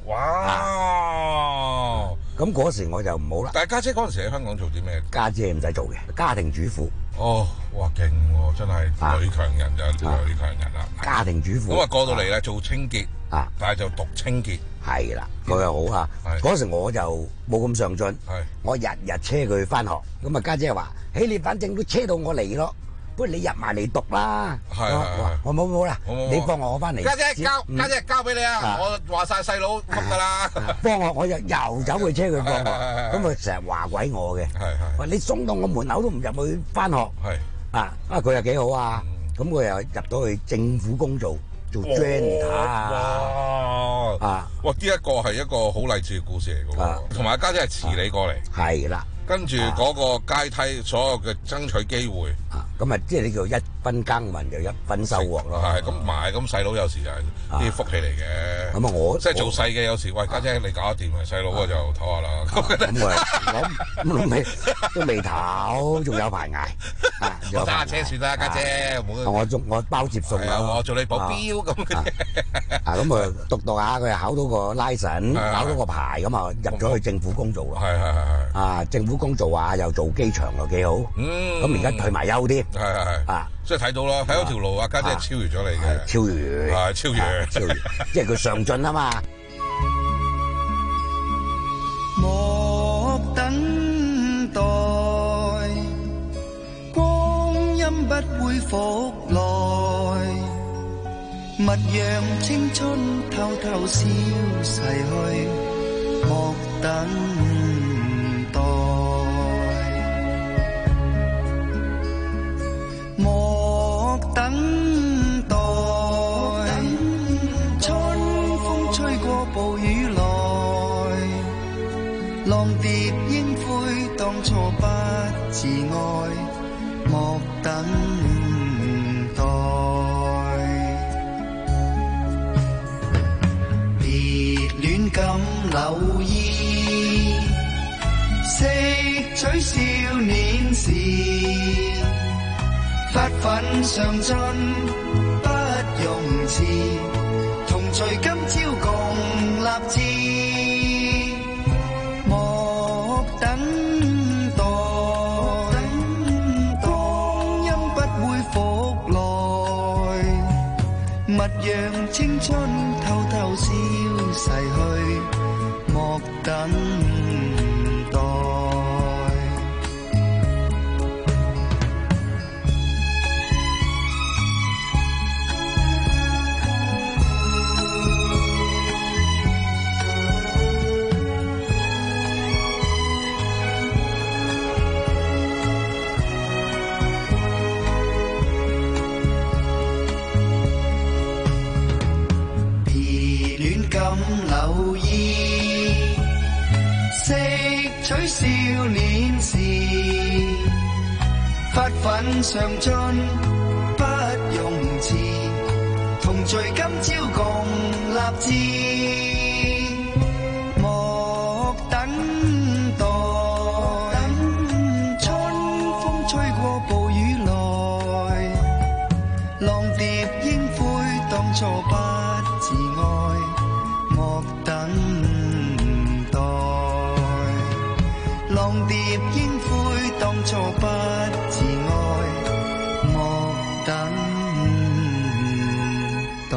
哇！ 咁嗰時我就唔好啦。 但係家姐嗰陣時喺香港做啲咩？ 家姐唔使做嘅，家庭主婦。 哦，哇，勁喎！真係女強人就女強人啦。 家庭主婦。 咁啊過到嚟咧做清潔啊，但係就讀清潔。 係啦，佢又好啊。嗰時我就冇咁上進，我日日車佢翻學。咁啊家姐話：誒你反正都車到我嚟咯。不如你入埋嚟讀啦，係我冇冇啦，你放學我翻嚟。 家姐交，家姐交俾你啊！我話晒細佬乜噶啦。 放學我就又走去車佢放學，咁佢成日話鬼我嘅。話你送到我門口都唔入去翻學。係啊啊佢又幾好啊！咁佢又入到去政府工做做 janitor 啊！ 啊哇！呢一個係一個好勵志嘅故事嚟嘅喎，同埋家姐係遲你過嚟。 係啦。跟住嗰個階梯，所有嘅爭取機會啊，咁啊，即係呢叫一分耕耘就一分收穫咯。 係咁買，咁細佬有時就係啲福氣嚟嘅。 咁啊，我即係做細嘅有時，喂家姐你搞得掂啊，細佬我就唞下啦。 咁啊，咁都未都未唞，仲有排捱。 我揸車算啦，家姐。 我仲我包接送啊， 我做你保鏢咁。 啊，咁啊讀讀下，佢又考到個 license，考到個牌，咁啊入咗去政府工做咯。係係係係。啊，政府工做啊，又做機場又幾好。嗯。咁而家退埋休添。係係係。啊， 所以睇到咯，睇到條路啊，家姐超越咗你嘅。 超越。 係超越。 超越。即係佢上進啊嘛。 莫等待，光陰不會復來，勿讓青春偷偷消逝去，莫等待，莫等待，春風吹過暴雨來，浪蝶應悔當初不自愛，莫等待，別戀敢留意，惜取少年時， 粉上進不容辭，同聚今朝共立志，莫等待，光陰不會復來，勿讓青春偷偷消逝去，莫等待。留意，識取少年時，發奮上進不容辭，同聚今朝共立志，莫等待，春風吹過暴雨來，浪蝶應悔當初不自愛，莫等待，浪蝶應悔當初不自愛，莫等待。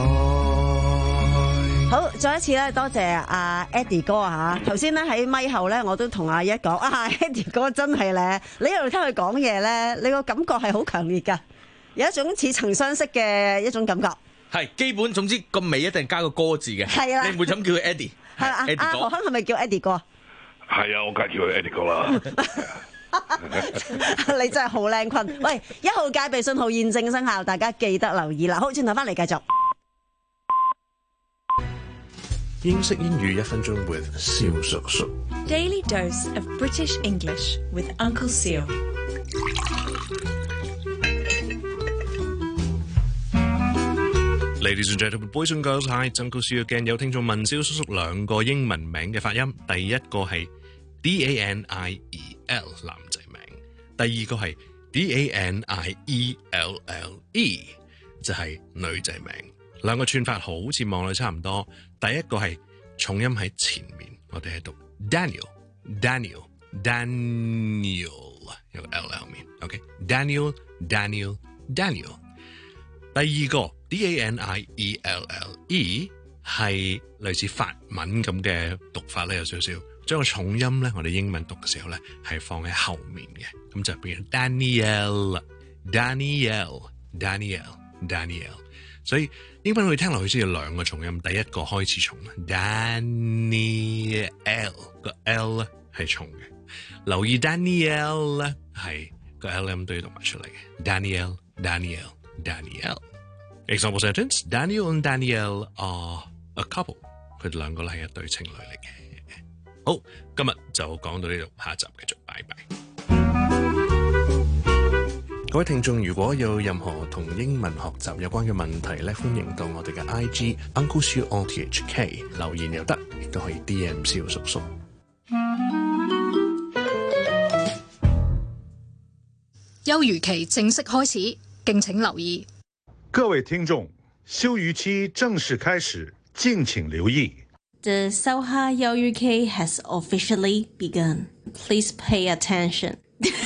好，再一次咧，多謝阿 Eddie 哥啊嚇！頭先咧喺咪後咧，我都同阿一講啊 ，Eddie 哥真係咧，你一路聽佢講嘢咧，你個感覺係好強烈㗎，有一種似曾相識嘅一種感覺。 係基本，總之個尾一定加個哥字嘅。係啦，你唔會咁叫佢 Eddie。 係啊，阿何亨係咪叫 Eddie 哥？ 係啊，我梗係叫佢 Eddie 哥啦。 你真係好靚坤。喂，一號戒備信號現正生效，大家記得留意啦。好，轉頭翻嚟繼續。 英式英語一分鐘 with 蕭叔叔。 Daily dose of British English with Uncle Seal。 Ladies and gentlemen, boys and girls, hi, Uncle Sue again。有聽眾問蕭叔叔兩個英文名嘅發音，第一個係 D A N I E L 男仔名，第二個係 D A N I E L L E 就係女仔名。兩個串法好似望落差唔多，第一個係重音喺前面，我哋喺讀 Daniel，Daniel，Daniel 有個 L 喺後面 ，OK，Daniel，Daniel，Daniel。第二個 D A N I E L L E 係類似法文咁嘅讀法咧，有少少將個重音咧，我哋英文讀嘅時候咧係放喺後面嘅，咁就變成 Daniel，Daniel，Daniel，Daniel。所以英文會聽落去先有兩個重音，第一個開始重 Daniel 個 L 咧係重嘅，留意 Daniel 咧係個 L M 都要讀埋出嚟嘅 Daniel，Daniel。Danielle. Example sentence: Daniel and Danielle are a couple. 佢哋兩個係一對情侶嚟嘅。好，今日就講到呢度，下集繼續，拜拜。各位聽眾，如果有任何同英文學習有關嘅問題咧，歡迎到我哋嘅 I G Uncle Sue O T H K 留言又得，亦都可以 D M 蕭叔叔。 休漁期正式開始，敬請留意。 各位聽眾，休漁期正式開始，敬請留意。 The Soha 休漁期 has officially begun. Please pay attention.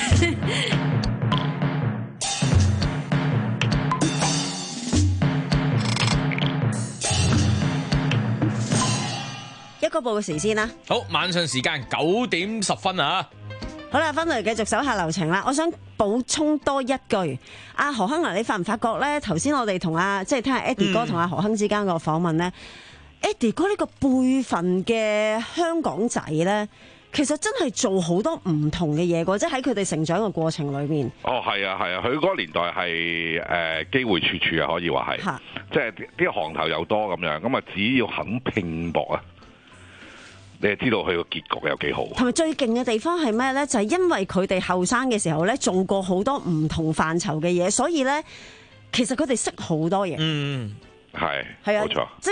一個報時先啦。 好，晚上時間九點十分啊。 好啦，翻嚟繼續手下留情啦。我想補充多一句，阿何亨啊，你發唔發覺咧？頭先我哋同阿即係聽下 Eddie 哥同阿何亨之間個訪問咧、嗯、，Eddie 哥呢個輩份嘅香港仔咧，其實真係做好多唔同嘅嘢㗎，即係喺佢哋成長嘅過程裏面。 哦，係啊，係啊，佢嗰個年代係誒、呃、機會處處啊，可以話係，即係啲行頭又多咁樣，咁啊只要肯拼搏啊！你係知道佢個結局有幾好， 同埋最勁嘅地方係咩咧？就係、是、因為佢哋後生嘅時候咧，做過好多唔同範疇嘅嘢，所以咧，其實佢哋識好多嘢。 嗯，係， 係啊， 冇錯。 即係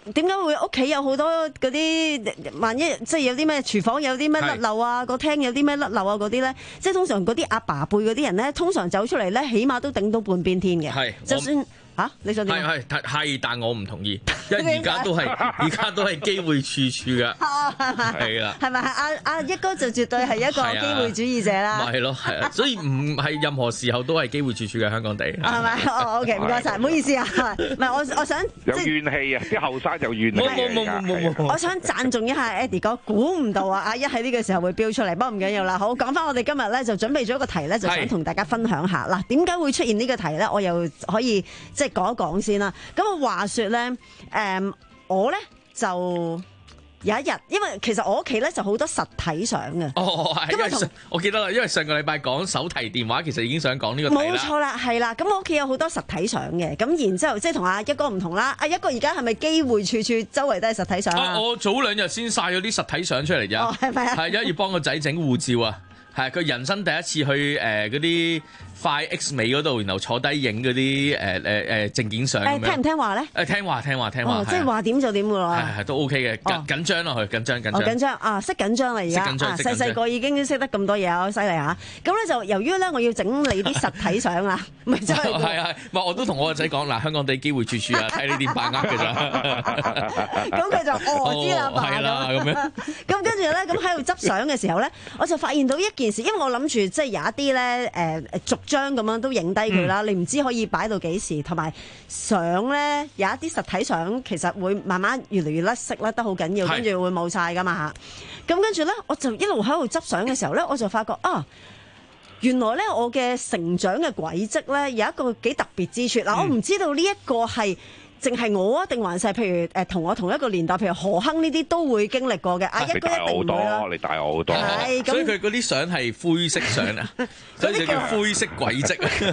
點解會屋企有好多嗰啲，萬一即係有啲咩廚房有啲咩甩漏啊，個廳有啲咩甩漏啊嗰啲咧，即係通常嗰啲阿爸輩嗰啲人咧，通常走出嚟咧，起碼都頂到半邊天嘅。 係， 就算嚇、啊，你想點？ 係係係，但我唔同意，因為而家都係而家都係機會處處㗎，係啦。 係咪阿阿一哥就絕對係一個機會主義者啦？ 咪係咯，係啊，所以唔係任何時候都係機會處處嘅香港地。係咪？哦 ，OK， 唔該晒，唔好意思啊。唔係我我想有怨氣啊！啲後生有怨氣。 冇冇冇冇冇。 我想讚頌一下 Eddie 哥，估唔到啊！阿一喺呢個時候會飆出嚟，不過唔緊要啦。好，講翻我哋今日咧就準備咗一個題咧，就想同大家分享下嗱，點解會出現呢個題咧？我又可以即係講一講先啦。咁啊話說咧，誒、嗯、我咧就有一日，因為其實我屋企咧就好多實體相嘅。 哦，係。我記得啦，因為上個禮拜講手提電話，其實已經想講呢個題啦。 冇錯啦，係啦。咁我屋企有好多實體相嘅，咁然之後即係同阿一哥唔同啦。阿一哥而家係咪機會處處周圍都係實體相啊？ 啊我早兩日先晒咗啲實體相出嚟啫。 哦，係咪啊？ 係，一要幫個仔整護照啊。係佢人生第一次去誒嗰啲快 X 美嗰度，然後坐低影嗰啲誒誒誒證件相咁樣。 聽唔聽話咧？ 誒聽話聽話聽話， 哦、即係話點就點㗎咯。 係係都 OK 嘅，緊、哦、緊張咯佢緊張緊張。 哦緊張啊！識緊張啦而家啊！細細個已經識得咁多嘢啊，犀利嚇！咁咧就由於咧我要整理啲實體相啊，唔係真係。係係，唔係我都同我個仔講嗱，香港地機會處處啊，睇你點把握嘅咋。咁佢就哦知啦，係啦咁樣。咁跟住咧，咁喺度執相嘅時候咧，我就發現到一件事，因為我諗住即係有一啲咧誒誒逐張咁樣都影低佢啦，你唔知可以擺到幾時，同埋相咧有一啲實體相其實會慢慢越嚟越甩色甩得好緊要，跟住會冇晒噶嘛嚇。咁跟住咧，我就一路喺度執相嘅時候咧，我就發覺啊，原來咧我嘅成長嘅軌跡咧有一個幾特別之處。嗱、嗯，我唔知道呢一個係淨係我啊，定還是係譬如誒同我同一個年代，譬如何亨呢啲都會經歷過嘅。阿一哥一定唔會啦。 你大我好多， 係咁。 所以佢嗰啲相係灰色相啊，所以就叫灰色軌跡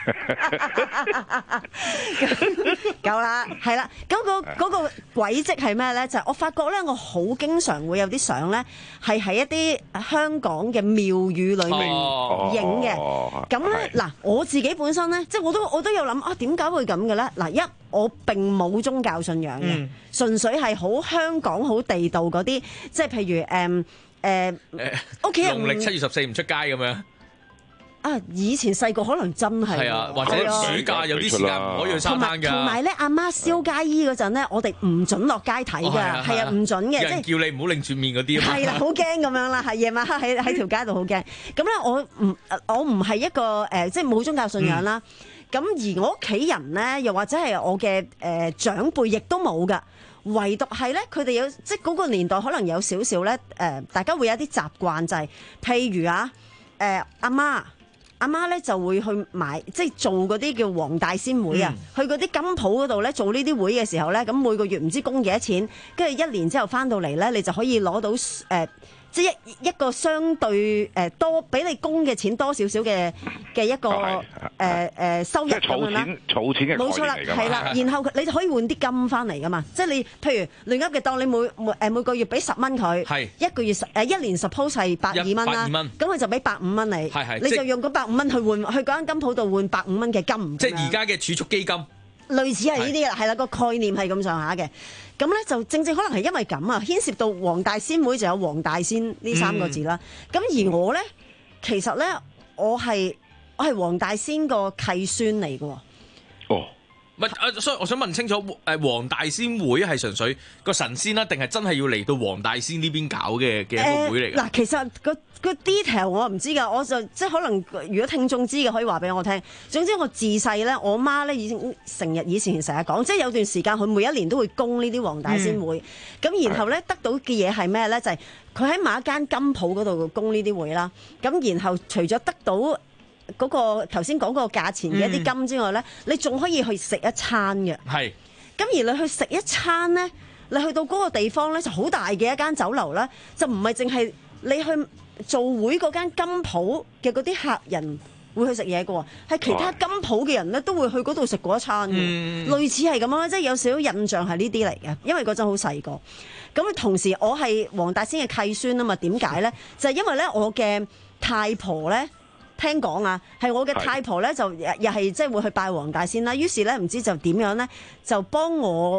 啊。 夠啦，係啦。咁個嗰個軌跡係咩咧？就係我發覺咧，我好經常會有啲相咧，係喺一啲香港嘅廟宇裏面影嘅。咁咧嗱，我自己本身咧，即係我都我都有諗啊，點解會咁嘅咧？嗱，一我並冇宗教信仰嘅，嗯、純粹係好香港好地道嗰啲，即係譬如誒誒屋企人農曆七月十四唔出街咁樣。 啊！以前細個可能真係， 係啊，或者暑假有啲時間唔可以去沙灘㗎。 同埋咧，阿媽燒街衣嗰陣咧，我哋唔準落街睇㗎，係啊，唔準嘅。 有人叫你唔好擰轉面嗰啲啊嘛。係啦，好驚咁樣啦，係夜晚黑喺喺條街度好驚。咁咧，我唔我唔係一個誒，即係冇宗教信仰啦。咁而我屋企人咧，又或者係我嘅誒長輩，亦都冇㗎。唯獨係咧，佢哋有即係嗰個年代可能有少少咧誒，大家會有啲習慣就係，譬如啊誒阿媽。阿媽咧就會去買，即係做嗰啲叫黃大仙會啊，嗯、去嗰啲金鋪嗰度咧做呢啲會嘅時候咧，咁每個月唔知供幾多錢，跟住一年之後翻到嚟咧，你就可以攞到誒。呃即係一一個相對誒多比你供嘅錢多少少嘅嘅一個誒誒收入咁樣啦。 儲錢嘅概念嚟㗎嘛。冇錯啦， 係啦，然後你就可以換啲金翻嚟㗎嘛。即係你譬如亂噏嘅，當你每每誒每個月俾十蚊佢，一個月十誒一年 suppose 係百二蚊啦。咁佢就俾百五蚊你，你就用嗰百五蚊去換去嗰間金鋪度換百五蚊嘅金。 即係而家嘅儲蓄基金。 類似係呢啲啦，係啦，個概念係咁上下嘅。咁咧就正正可能係因為咁啊，牽涉到黃大仙會就有黃大仙呢三個字啦。咁、嗯、而我咧，其實咧，我係我係黃大仙個契孫嚟嘅。 哦， 唔係啊，所以我想問清楚，誒黃大仙會係純粹個神仙啦，定係真係要嚟到黃大仙呢邊搞嘅嘅一個會嚟嘅？嗱、 呃，其實個個 detail 我唔知㗎，我就即係可能如果聽眾知嘅可以話俾我聽。總之我自細咧，我媽咧已經成日以前成日講，即係有段時間佢每一年都會供呢啲黃大仙會。咁、嗯、然後咧得到嘅嘢係咩咧？就係佢喺某一間金鋪嗰度供呢啲會啦。咁然後除咗得到嗰、嗰個頭先講嗰個價錢嘅一啲金之外咧，嗯、你仲可以去食一餐嘅。係。咁而你去食一餐咧，你去到嗰個地方咧就好大嘅一間酒樓啦，就唔係淨係你去做會嗰間金鋪嘅嗰啲客人會去食嘢嘅喎，係其他金鋪嘅人咧都會去嗰度食嗰一餐嘅，嗯、類似係咁樣，即係有少少印象係呢啲嚟嘅。因為嗰陣好細個，咁同時我係黃大仙嘅契孫啊嘛。點解咧？就係、是、因為咧我嘅太婆咧，聽講啊，係我嘅太婆咧就又係即係會去拜黃大仙啦。於是咧唔知就點樣咧，就幫我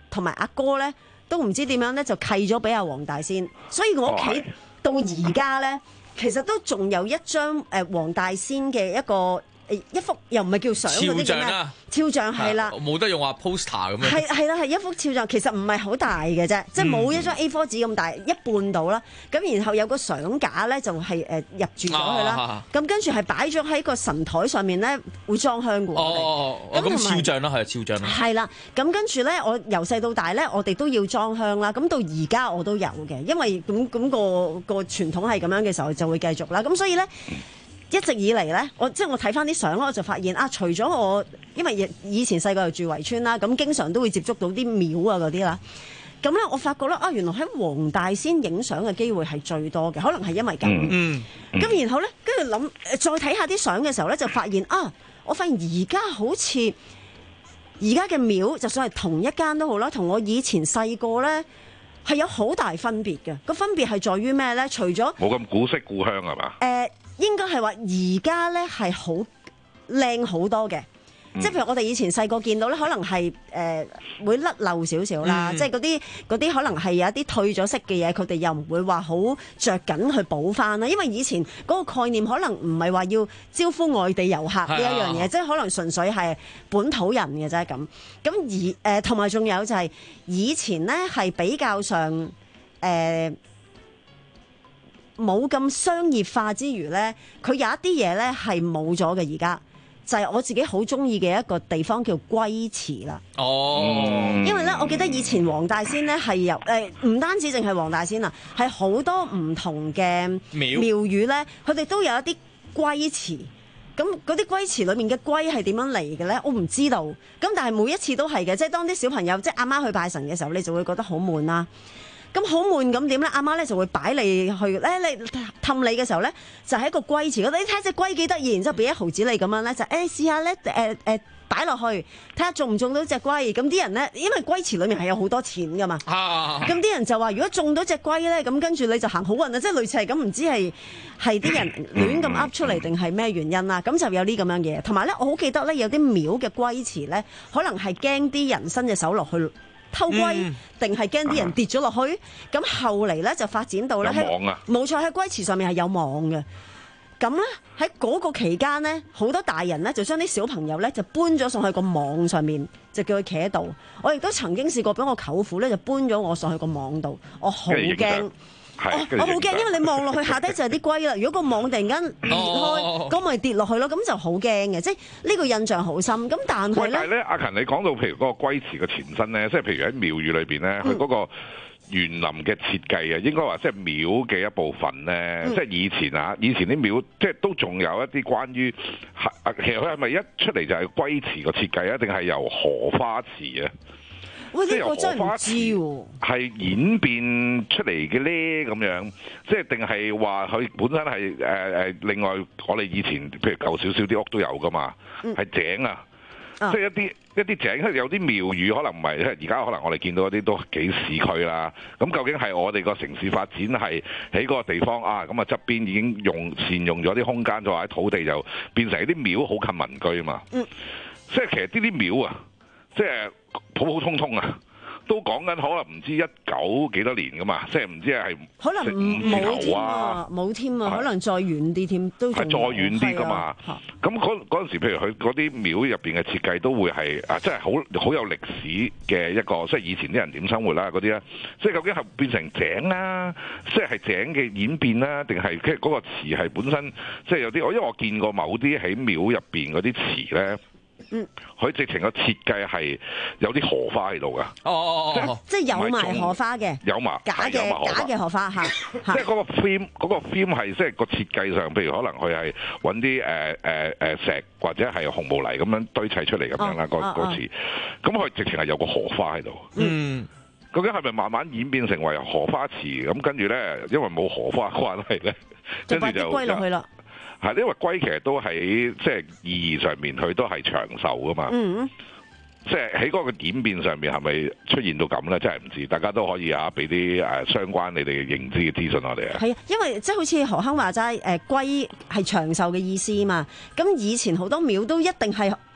同埋阿哥咧都唔知點樣咧就契咗俾阿黃大仙，所以我屋企到而家咧其實都仲有一張誒黃大仙嘅一個。誒一幅又唔係叫相嗰啲叫咩？肖像係啦， 冇得用話 poster 咁樣。 係係啦，係一幅肖像，其實唔係好大嘅啫，即係冇一張 A 四 紙咁大，一半到啦。咁然後有個相架咧，就係誒入住咗佢啦。咁跟住係擺咗喺個神台上面咧，會裝香嘅。 哦，咁肖像啦，係肖像啦。 係啦，咁跟住咧，我由細到大咧，我哋都要裝香啦。咁到而家我都有嘅，因為咁咁個個傳統係咁樣嘅時候，就會繼續啦。咁所以咧。一直以嚟咧，我即係我睇翻啲相我就發現啊，除咗我，因為以前細個又住圍村啦，咁經常都會接觸到啲廟啊嗰啲啦。咁咧，我發覺咧啊，原來喺黃大仙影相嘅機會係最多嘅，可能係因為咁。嗯。咁、嗯、然後咧，跟住諗，再睇下啲相嘅時候咧，就發現啊，我發現而家好似而家嘅廟，就算係同一間都好啦，同我以前細個咧係有好大分別嘅。個分別係在於咩咧？除咗冇咁古色古香係嘛？誒、呃。 應該係話而家咧係好靚好多嘅，嗯、即係譬如我哋以前細個見到咧，可能係誒、呃、會甩漏少少啦，嗯、即係嗰啲嗰啲可能係有一啲退咗色嘅嘢，佢哋又唔會話好着緊去補翻啦。因為以前嗰個概念可能唔係話要招呼外地遊客呢一樣嘢，即係可能純粹係本土人嘅啫咁。咁而誒同埋仲有就係以前咧係比較上誒。呃冇咁商業化之餘呢，佢有一啲嘢呢係冇咗嘅。而家就係、是、我自己好中意嘅一個地方叫龜池啦。哦，因為呢，我記得以前黃大仙呢係有誒，唔單止淨係黃大仙啊，係好多唔同嘅廟廟宇呢，佢哋都有一啲龜池。咁嗰啲龜池裏面嘅龜係點樣嚟嘅呢？我唔知道。咁但係每一次都係嘅，即係當啲小朋友即係阿媽去拜神嘅時候，你就會覺得好悶啦。咁好悶咁點咧？阿媽咧就會擺你去咧，你氹你嘅時候咧，就喺一個龜池嗰度，你睇下隻龜幾得意，然之後俾一毫子你咁樣咧，就誒試下咧誒誒擺落去，睇下中唔中到隻龜。咁啲人咧，因為龜池裡面係有好多錢噶嘛，咁啲人就話如果中到隻龜咧，咁跟住你就行好運啊！即係類似係咁，唔知係係啲人亂咁噏出嚟定係咩原因啦？咁就有啲咁樣嘅嘢。同埋咧，我好記得咧，有啲廟嘅龜池咧，可能係驚啲人伸隻手落去偷龜，定係驚啲人跌咗落去？咁、啊、後嚟咧就發展到咧，冇、啊、錯喺龜池上面係有網嘅。咁咧喺嗰個期間咧，好多大人咧就將啲小朋友咧就搬咗上去個網上面，就叫佢企喺度。我亦都曾經試過俾我舅父咧就搬咗我上去個網度，我好驚。我我好驚，因為你望落去下低就係啲龜啦。如果個網突然間裂開，咁、哦、咪跌落去咯。咁就好驚嘅，即係呢個印象好深。咁但係咧， 咧阿勤，你講到譬如嗰個龜池嘅前身咧，即係譬如喺廟宇裏邊咧，佢嗰、嗯、個園林嘅設計啊，應該話即係廟嘅一部分咧。嗯、即係以前啊，以前啲廟即係都仲有一啲關於其實佢係咪一出嚟就係龜池個設計啊？定係由荷花池啊？ 喂，呢個真係唔知喎， 係演變出嚟嘅咧，咁樣即係定係話佢本身係誒誒，另外我哋以前譬如舊少少啲屋都有噶嘛，係、嗯、井啊，啊即係一啲一啲井，有啲廟宇可能唔係，而家可能我哋見到嗰啲都幾市區啦。咁究竟係我哋個城市發展係喺嗰個地方啊？咁啊側邊已經用善用咗啲空間，就話喺土地就變成啲廟好近民居啊嘛。嗯，即係其實呢啲廟啊，即係。普普通通啊，都講緊可能唔知一九幾多年噶嘛，即係唔知係可能冇添啊，冇添啊，可能再遠啲添，都係再遠啲噶嘛。咁嗰嗰陣時，譬如佢嗰啲廟入邊嘅設計都會係啊，即係好好有歷史嘅一個，即係以前啲人點生活啦嗰啲咧，即係究竟係變成井啦，即係係井嘅演變啦，定係即係嗰個池係本身即係有啲我因為我見過某啲喺廟入邊嗰啲池咧。嗯，佢直情個設計係有啲荷花喺度噶。哦哦哦，即係有埋荷花嘅， 有埋假嘅假嘅荷花吓。 即係嗰個 frame，嗰個 frame 係即係個設計上，譬如可能佢係揾啲誒誒誒石或者係紅毛泥咁樣堆砌出嚟咁樣啦。嗰嗰次，咁佢直情係有個荷花喺度。嗯，究竟係咪慢慢演變成為荷花池？咁跟住咧，因為冇荷花關係咧，跟住就歸落去啦。 係，因為龜其實都喺即係意義上面，佢都係長壽噶嘛。嗯，即係喺嗰個演變上面，係咪出現到咁咧？真係唔知，大家都可以啊，俾啲誒相關你哋認知嘅資訊我哋啊。係啊， 因為即係好似何亨話齋，誒龜係長壽嘅意思嘛。咁以前好多廟都一定係誒。呃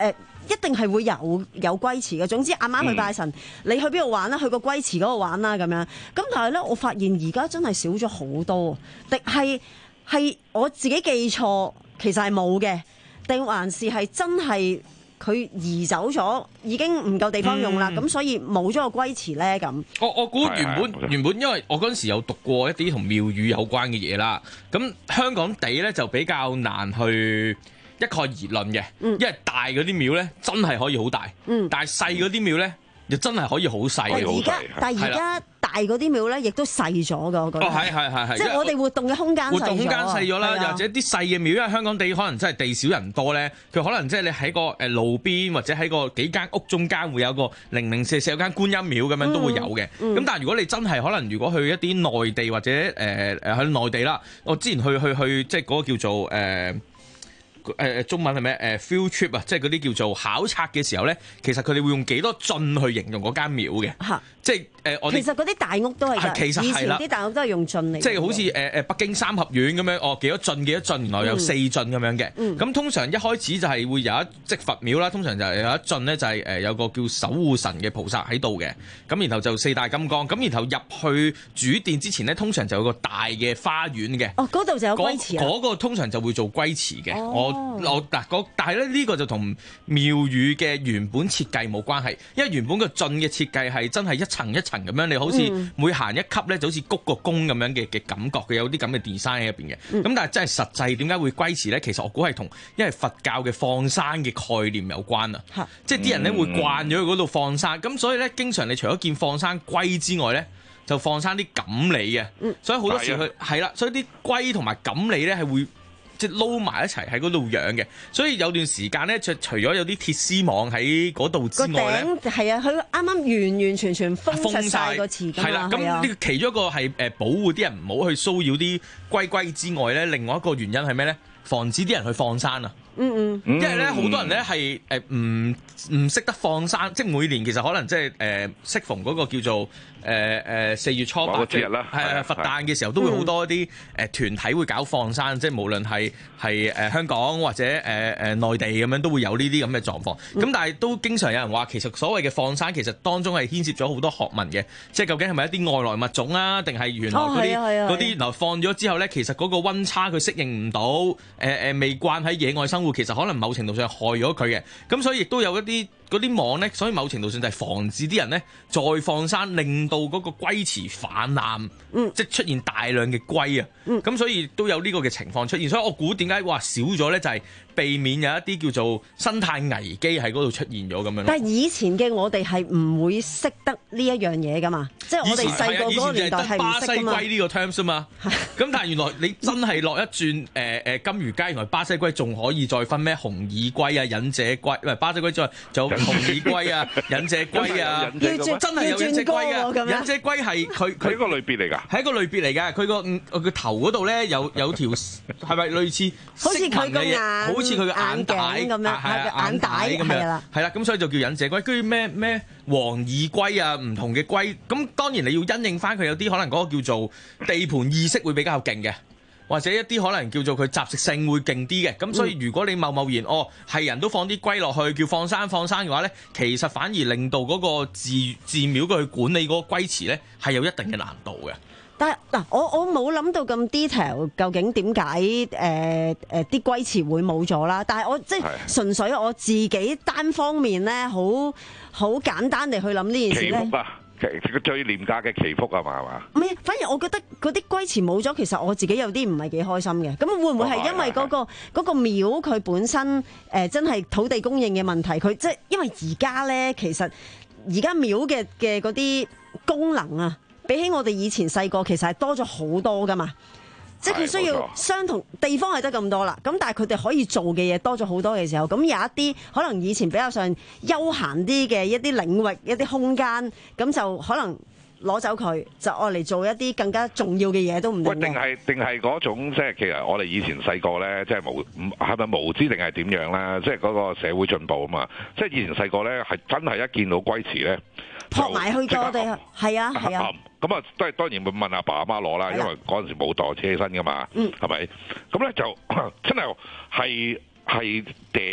一定係會有有龜池嘅。總之阿媽去拜神，嗯、你去邊度玩啦？去個龜池嗰度玩啦咁樣。咁但係咧，我發現而家真係少咗好多，定係係我自己記錯，其實係冇嘅，定還是係真係？佢移走咗，已經唔夠地方用啦，咁、嗯、所以冇咗個龜池咧咁。我我估原本原本，因為我嗰陣時有讀過一啲同廟宇有關嘅嘢啦，咁香港地咧就比較難去一概而論嘅，嗯、因為大嗰啲廟咧真係可以好大，嗯、但係細嗰啲廟咧又真係可以好細嘅。而家但係而家大嗰啲廟咧，亦都細咗㗎，我覺得。哦，係係係係。即係我哋活動嘅空間細咗。活動空間細咗啦，又或者啲細嘅廟，因為香港地可能真係地少人多咧，佢可能即係你喺個誒路邊或者喺個幾間屋中間會有個零零舍舍有間觀音廟咁樣都會有嘅。咁、嗯嗯、但係如果你真係可能，如果去一啲內地或者誒誒喺內地啦，我之前去去去即係嗰個叫做誒。呃誒誒中文係咩？誒 field trip 啊，即係嗰啲叫做考察嘅時候咧，其實佢哋會用幾多進去形容嗰間廟嘅，嚇，即係誒我哋其實嗰啲大屋都係，其實以前啲大屋都係用進嚟，即係好似誒誒北京三合院咁樣，哦幾多進幾多進，原來有四進咁樣嘅，咁、嗯、通常一開始就係會有一即佛廟啦，通常就係有一進咧就係誒有個叫守護神嘅菩薩喺度嘅，咁然後就四大金剛，咁然後入去主殿之前咧，通常就有個大嘅花園嘅，哦嗰度就有龜池啊，嗰、嗰個通常就會做龜池嘅，哦我嗱，但係咧呢個就同廟宇嘅原本設計冇關係，因為原本個進嘅設計係真係一層一層咁樣，你好似每行一級咧就好似鞠個躬咁樣嘅嘅感覺，佢有啲咁嘅 design 喺入邊嘅。咁、嗯、但係真係實際點解會龜池咧？其實我估係同因為佛教嘅放生嘅概念有關啊，嗯、即係啲人咧會慣咗去嗰度放生，咁所以咧經常你除咗見放生龜之外咧，就放生啲錦鯉嘅，嗯、所以好多時佢係啦，所以啲龜同埋錦鯉咧係會。即係撈埋一齊喺嗰度養嘅，所以有段時間咧，就除咗有啲鐵絲網喺嗰度之外咧，係啊，佢啱啱完完全全封實晒個池㗎嘛，係啦。咁呢個其中一個係誒保護啲人唔好去騷擾啲龜龜之外咧，另外一個原因係咩咧？防止啲人去放生啊！嗯嗯，因為咧好多人咧係誒唔唔識得放生，即係每年其實可能即係誒適逢嗰個叫做誒誒四月初八節日啦，係啊佛誕嘅時候都會好多啲誒團體會搞放生，嗯、即係無論係係誒香港或者誒誒內地咁樣都會有呢啲咁嘅狀況。咁、嗯、但係都經常有人話，其實所謂嘅放生其實當中係牽涉咗好多學問嘅，即係究竟係咪一啲外來物種啊，定係原來嗰啲嗰啲原來放咗之後咧，其實嗰個溫差佢適應唔到，誒、呃、誒未慣喺野外生活。其實可能某程度上害咗佢嘅，咁所以亦都有一啲嗰啲網咧，所以某程度上就係防止啲人咧再放生，令到嗰個龜池氾濫，嗯、即係出現大量嘅龜啊，咁、嗯、所以都有呢個嘅情況出現。所以我估點解話少咗咧，就係、是、避免有一啲叫做生態危機喺嗰度出現咗咁樣。但係以前嘅我哋係唔會識得呢一樣嘢噶嘛，即係我哋細個嗰個年代係巴西龜呢個 terms 啊嘛，咁但係原來你真係落一轉誒誒、呃、金魚街，原來巴西龜仲可以再分咩紅耳龜啊、忍者龜，唔係巴西龜再就紅耳龜啊、忍者龜啊，真係有忍者龜啊！忍者龜係佢佢一個類別嚟㗎，係一個類別嚟㗎。佢個佢個頭嗰度咧有有條係咪類似好似佢個眼，好似佢個眼帶咁樣，係眼帶咁樣，係啦。咁所以就叫忍者龜。跟住咩咩黃耳龜啊，唔同嘅龜。咁當然你要因應翻佢，有啲可能嗰個叫做地盤意識會比較勁嘅。或者一啲可能叫做佢雜食性會勁啲嘅，咁所以如果你貿貿然哦係人都放啲龜落去叫放生放生嘅話咧，其實反而令到嗰個寺寺廟去管理嗰個龜池咧係有一定嘅難度嘅。但係嗱，我我冇諗到咁 detail， 究竟點解誒誒啲龜池會冇咗啦？但係我即係純粹我自己單方面咧，好好簡單地去諗呢件事咧。 佢最廉價嘅祈福啊嘛，係嘛？ 唔係，反而我覺得嗰啲龜池冇咗，其實我自己有啲唔係幾開心嘅。咁會唔會係因為嗰、嗰個嗰、哦、個廟佢本身誒、呃、真係土地供應嘅問題？佢即係因為而家咧，其實而家廟嘅嘅嗰啲功能啊，比起我哋以前細個，其實係多咗好多噶嘛。即係佢需要相同地方係得咁多啦，咁但係佢哋可以做嘅嘢多咗好多嘅時候，咁有一啲可能以前比較上休閒啲嘅一啲領域、一啲空間，咁就可能攞走佢，就愛嚟做一啲更加重要嘅嘢都唔定。喂， 定係定係嗰種即係其實我哋以前細個咧，即係無係咪無知定係點樣咧？即係嗰個社會進步啊嘛！即係以前細個咧係真係一見到龜池咧， 撲埋去咗我哋，係啊係啊。 咁啊，都係當然會問阿爸阿媽攞啦，因為嗰陣時冇袋車身噶嘛，係咪？咁咧就真係係係掉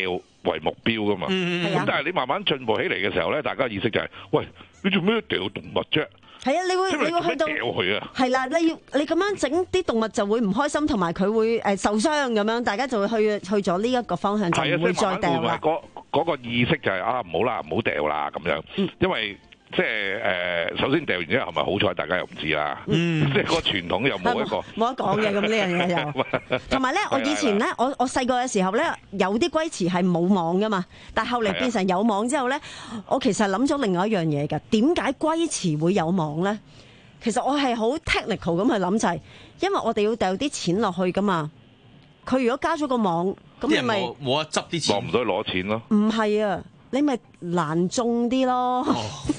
為目標噶嘛。咁、嗯、但係你慢慢進步起嚟嘅時候咧，大家意識就係、是，喂，你做咩掉動物啫？ 係啊，你會你會去到係啦，你要你咁樣整啲動物就會唔開心，同埋佢會誒受傷咁樣，大家就會去去咗呢一個方向，就唔會再掉啦。 嗰嗰個意識就係、是、啊，唔好啦，唔好掉啦咁樣，嗯、因為。即係誒、呃，首先掉完之後係咪好彩？大家又唔知啦。嗯，即係個傳統又冇一個冇得講嘅咁呢樣嘢又。同埋咧，我以前咧，我我細個嘅時候咧，有啲龜池係冇網噶嘛，但係後嚟變成有網之後咧，我其實諗咗另外一樣嘢㗎。點解龜池會有網咧？其實我係好 technical 咁去諗就係、是，因為我哋要掉啲錢落去噶嘛。佢如果加咗個網，咁你咪冇得執啲錢， 落唔到去攞錢咯。 唔係啊，你咪難中啲咯。哦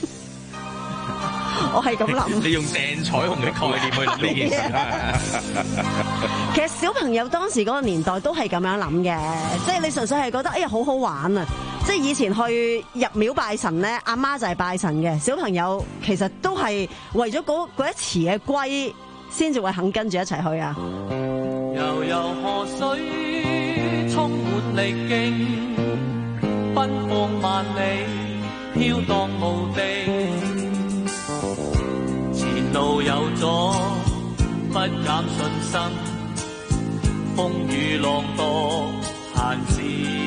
我係咁諗， 你用鄭彩虹嘅概念去諗呢件事。 其實小朋友當時嗰個年代都係咁樣諗嘅，即係你純粹係覺得哎呀好好玩啊！即係以前去入廟拜神咧，阿媽就係拜神嘅，小朋友其實都係為咗嗰嗰一池嘅龜，先至會肯跟住一齊去啊！ 悠悠河水充滿力勁，奔放萬里，飄蕩無地。路有阻，不減信心，風雨浪多閒事，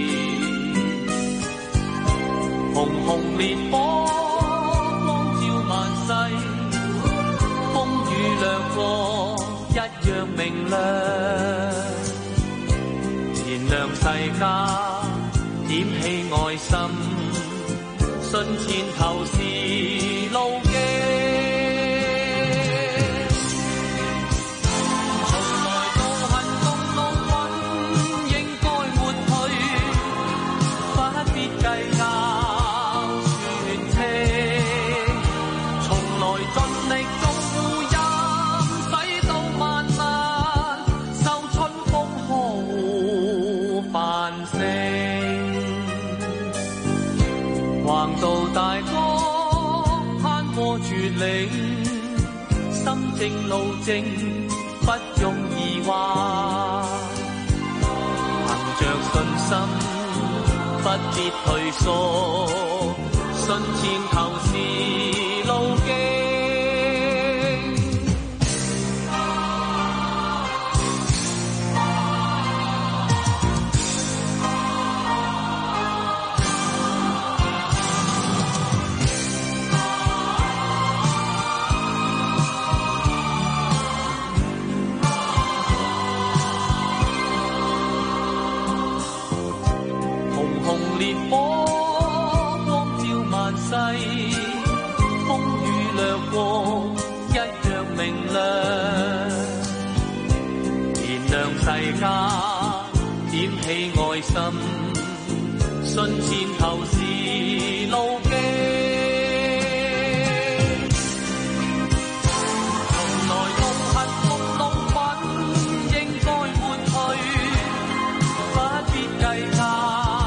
熊熊烈火光照萬世，風雨掠過一樣明亮，燃亮世間，點起愛心，信前頭是路徑。心正路正，不容易話。憑着信心，不必退縮，信前頭是路徑。烈火光照萬世，風雨掠過一樣明亮，燃亮世間，點起愛心，信前頭是路徑。從來無恨共怒憤，應該抹去，不必計較。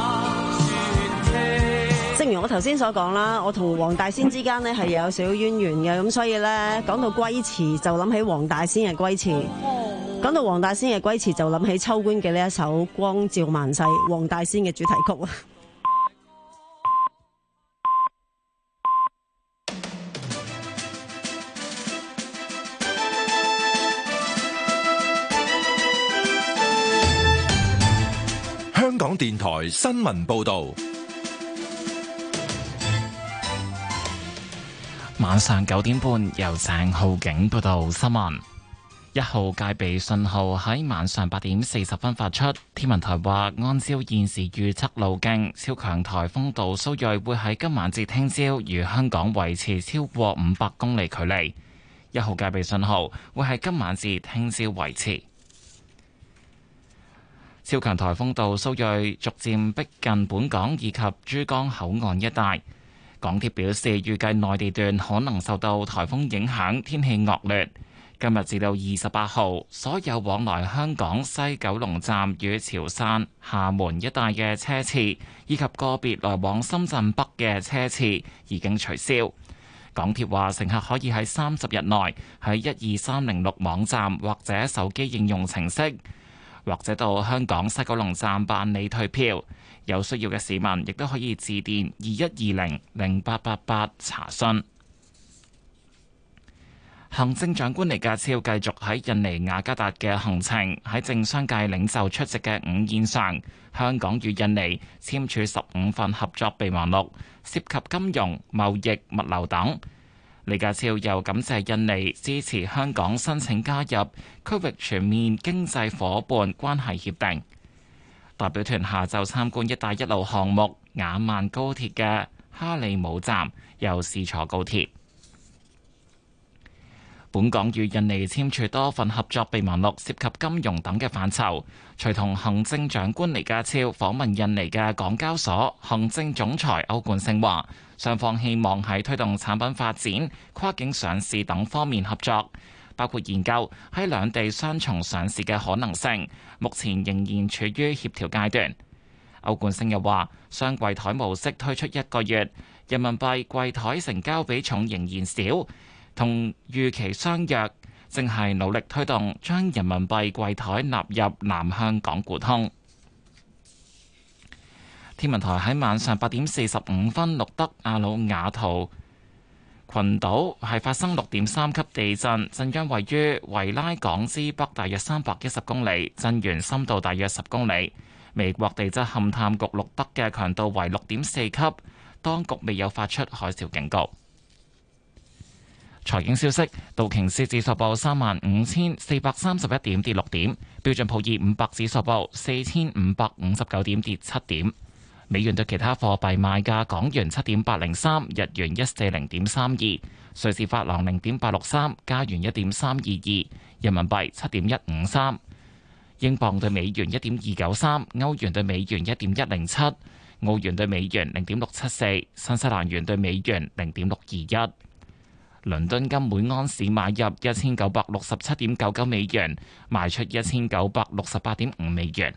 正如我頭先所講啦，我同黃大仙之間呢係有少少淵源嘅，咁所以咧講到龜池就諗起黃大仙嘅龜池，講到黃大仙嘅龜池就諗起秋官嘅呢一首《光照萬世》，黃大仙嘅主題曲啊！ 香港電台新聞報道。 晚上九點半，由鄭浩景報道新聞。一號戒備信號喺晚上八點四十分發出。天文台話，按照現時預測路徑，超強颱風杜蘇芮會喺今晚至聽朝與香港維持超過五百公里距離。一號戒備信號會喺今晚至聽朝維持。超強颱風杜蘇芮逐漸逼近本港以及珠江口岸一帶。港鐵表示，預計內地段可能受到颱風影響，天氣惡劣。今日至到二十八號，所有往來香港西九龍站與潮汕、廈門一帶嘅車次，以及個別來往深圳北嘅車次已經取消。港鐵話，乘客可以喺三十日內喺一二三零六網站或者手機應用程式或者到香港西九龍站辦理退票。有需要嘅市民亦都可以致電二一二零零八八八查詢。行政長官李家超繼續喺印尼雅加達嘅行程，喺政商界領袖出席嘅午宴上，香港與印尼簽署十五份合作備忘錄，涉及金融、貿易、物流等。李家超又感謝印尼支持香港申請加入區域全面經濟夥伴關係協定。代表團下晝參觀一帶一路項目雅萬高鐵嘅哈利姆站，又試坐高鐵。本港與印尼簽署多份合作備忘錄，涉及金融等嘅範疇。隨同行政長官李家超訪問印尼嘅港交所行政總裁歐冠昇話，雙方希望喺推動產品發展、跨境上市等方面合作，包括研究喺兩地雙重上市嘅可能性，目前仍然處於協調階段。歐冠昇又話，雙櫃台模式推出一個月，人民幣櫃台成交比重仍然少，同預期相若，正係努力推動將人民幣櫃台納入南向港股通。天文台喺晚上八點四十五分錄得阿魯瓦圖群島係發生六點三級地震，震央位於維拉港之北大約三百一十公里，震源深度大約十公里。美國地質勘探局錄得嘅強度為六點四級，當局未有發出海嘯警告。財經消息，道瓊斯指數報三萬五千四百三十一點，跌六點；標準普爾五百指數報四千五百五十九點，跌七點。美元對其他貨幣賣價：港元七點八零三，日元一四零點三二，瑞士法郎零點八六三，加元一點三二二，人民幣七點一五三，英鎊對美元一點二九三，歐元對美元一點一零七，澳元對美元零點六七四，新西蘭元對美元零點六二一。倫敦金每安士買入一千九百六十七點九九美元，賣出一千九百六十八點五美元。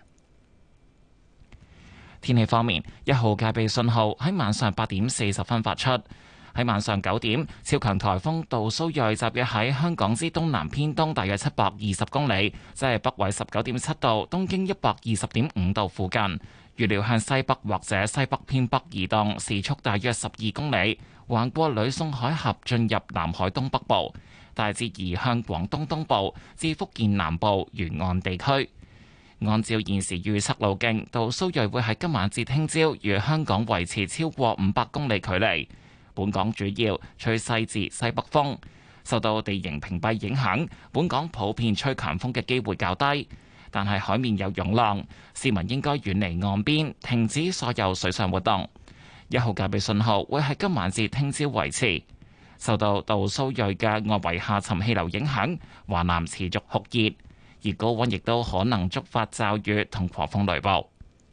天氣方面，一號戒備信號喺晚上八點四十分發出。喺晚上九點，超強颱風杜蘇芮集結喺香港之東南偏東大約七百二十公里，即係北緯十九點七度、東經一百二十點五度附近。預料向西北或者西北偏北移動，時速大約十二公里，橫過呂宋海峽進入南海東北部，大致移向廣東東部至福建南部沿岸地區。按照現時預測路徑，杜蘇芮會喺今晚至聽朝與香港維持超過五百公里距離。本港主要吹西至西北風，受到地形屏蔽影響，本港普遍吹強風嘅機會較低，但係海面有湧浪，市民應該遠離岸邊，停止所有水上活動。一號戒備信號會喺今晚至聽朝維持。受到杜蘇芮嘅外圍下沉氣流影響，華南持續酷熱，而高溫亦都可能觸發驟雨同狂風雷暴。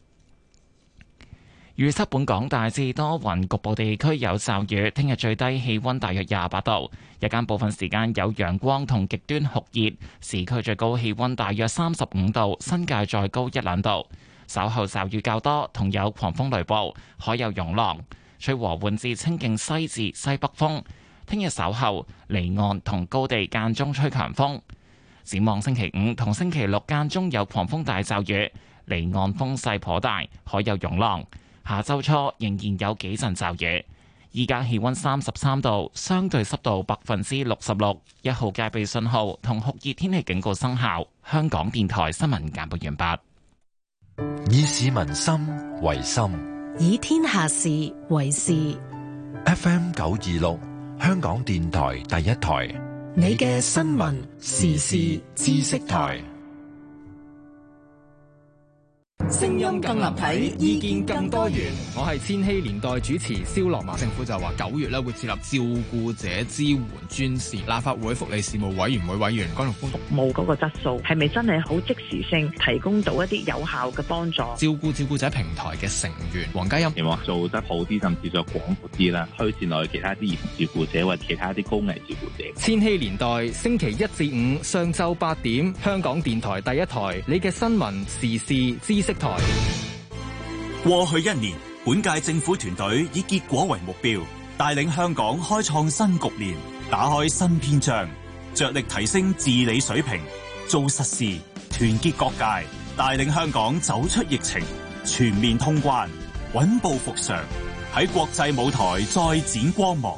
預測本港大致多雲，局部地區有驟雨。聽日最低氣溫大約廿八度，日間部分時間有陽光同極端酷熱，市區最高氣溫大約三十五度，新界再高一兩度。稍後驟雨較多，同有狂風雷暴，海有湧浪，吹和緩至清勁西至西北風。聽日稍後離岸同高地間中吹強風。展望星期五同星期六間中有狂風大驟雨，離岸風勢頗大，海有湧浪。下周初仍然有幾陣驟雨。依家氣溫三十三度，相對濕度百分之六十六，一號戒備信號同酷熱天氣警告生效。香港電台新聞簡報完畢。 以市民心為心， 以天下事為事。 F M 九二六，香港電台第一台， 你嘅新聞時事知識台。 聲音更立體，意見更多元。我係千禧年代主持蕭樂文。政府就話九月咧會設立照顧者支援專線。立法會福利事務委員會委員江玉歡， 服務嗰個質素係咪真係好即時性提供到一啲有效嘅幫助？ 照顧照顧者平台嘅成員黃嘉欣， 希望做得好啲，甚至再廣闊啲啦，推薦落去其他啲兒童照顧者或者其他啲高危照顧者。 千禧年代星期一至五上晝八點，香港電台第一台，你嘅新聞時事知識台。 過去一年，本屆政府團隊以結果為目標，帶領香港開創新局面，打開新篇章，着力提升治理水平，做實事，團結各界， 帶領香港走出疫情，全面通關，穩步復常，喺國際舞台再展光芒。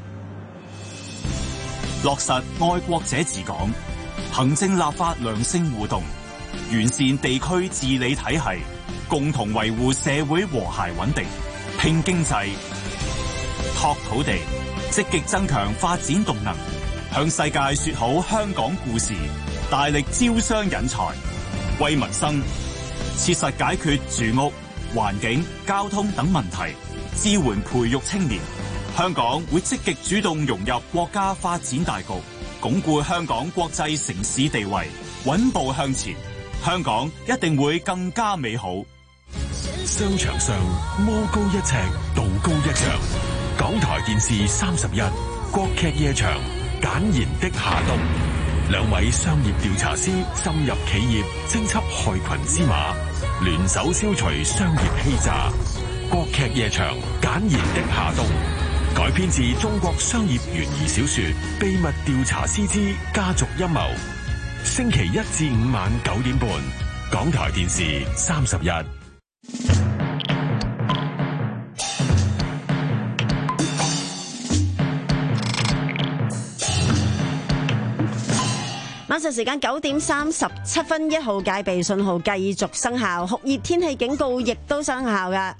落實愛國者治港，行政立法良性互動，完善地區治理體系，共同維護社會和諧穩定，拼經濟，拓土地，積極增強發展動能，向世界說好香港故事，大力招商引才，為民生切實解決住屋、環境、交通等問題，支援培育青年。香港會積極主動融入國家發展大局，鞏固香港國際城市地位，穩步向前。香港一定會更加美好。 商場上魔高一尺，道高一丈。港台電視三十一，國劇夜場，簡言的夏冬。兩位商業調查師深入企業，偵緝害群之馬，聯手消除商業欺詐。國劇夜場，簡言的夏冬。改編自中國商業懸疑小說《秘密調查師之家族陰謀》，星期一至五晚九點半，港台電視三十一。 晚上時間九點三十七分，一號戒備信號繼續生效，酷熱天氣警告亦都生效㗎。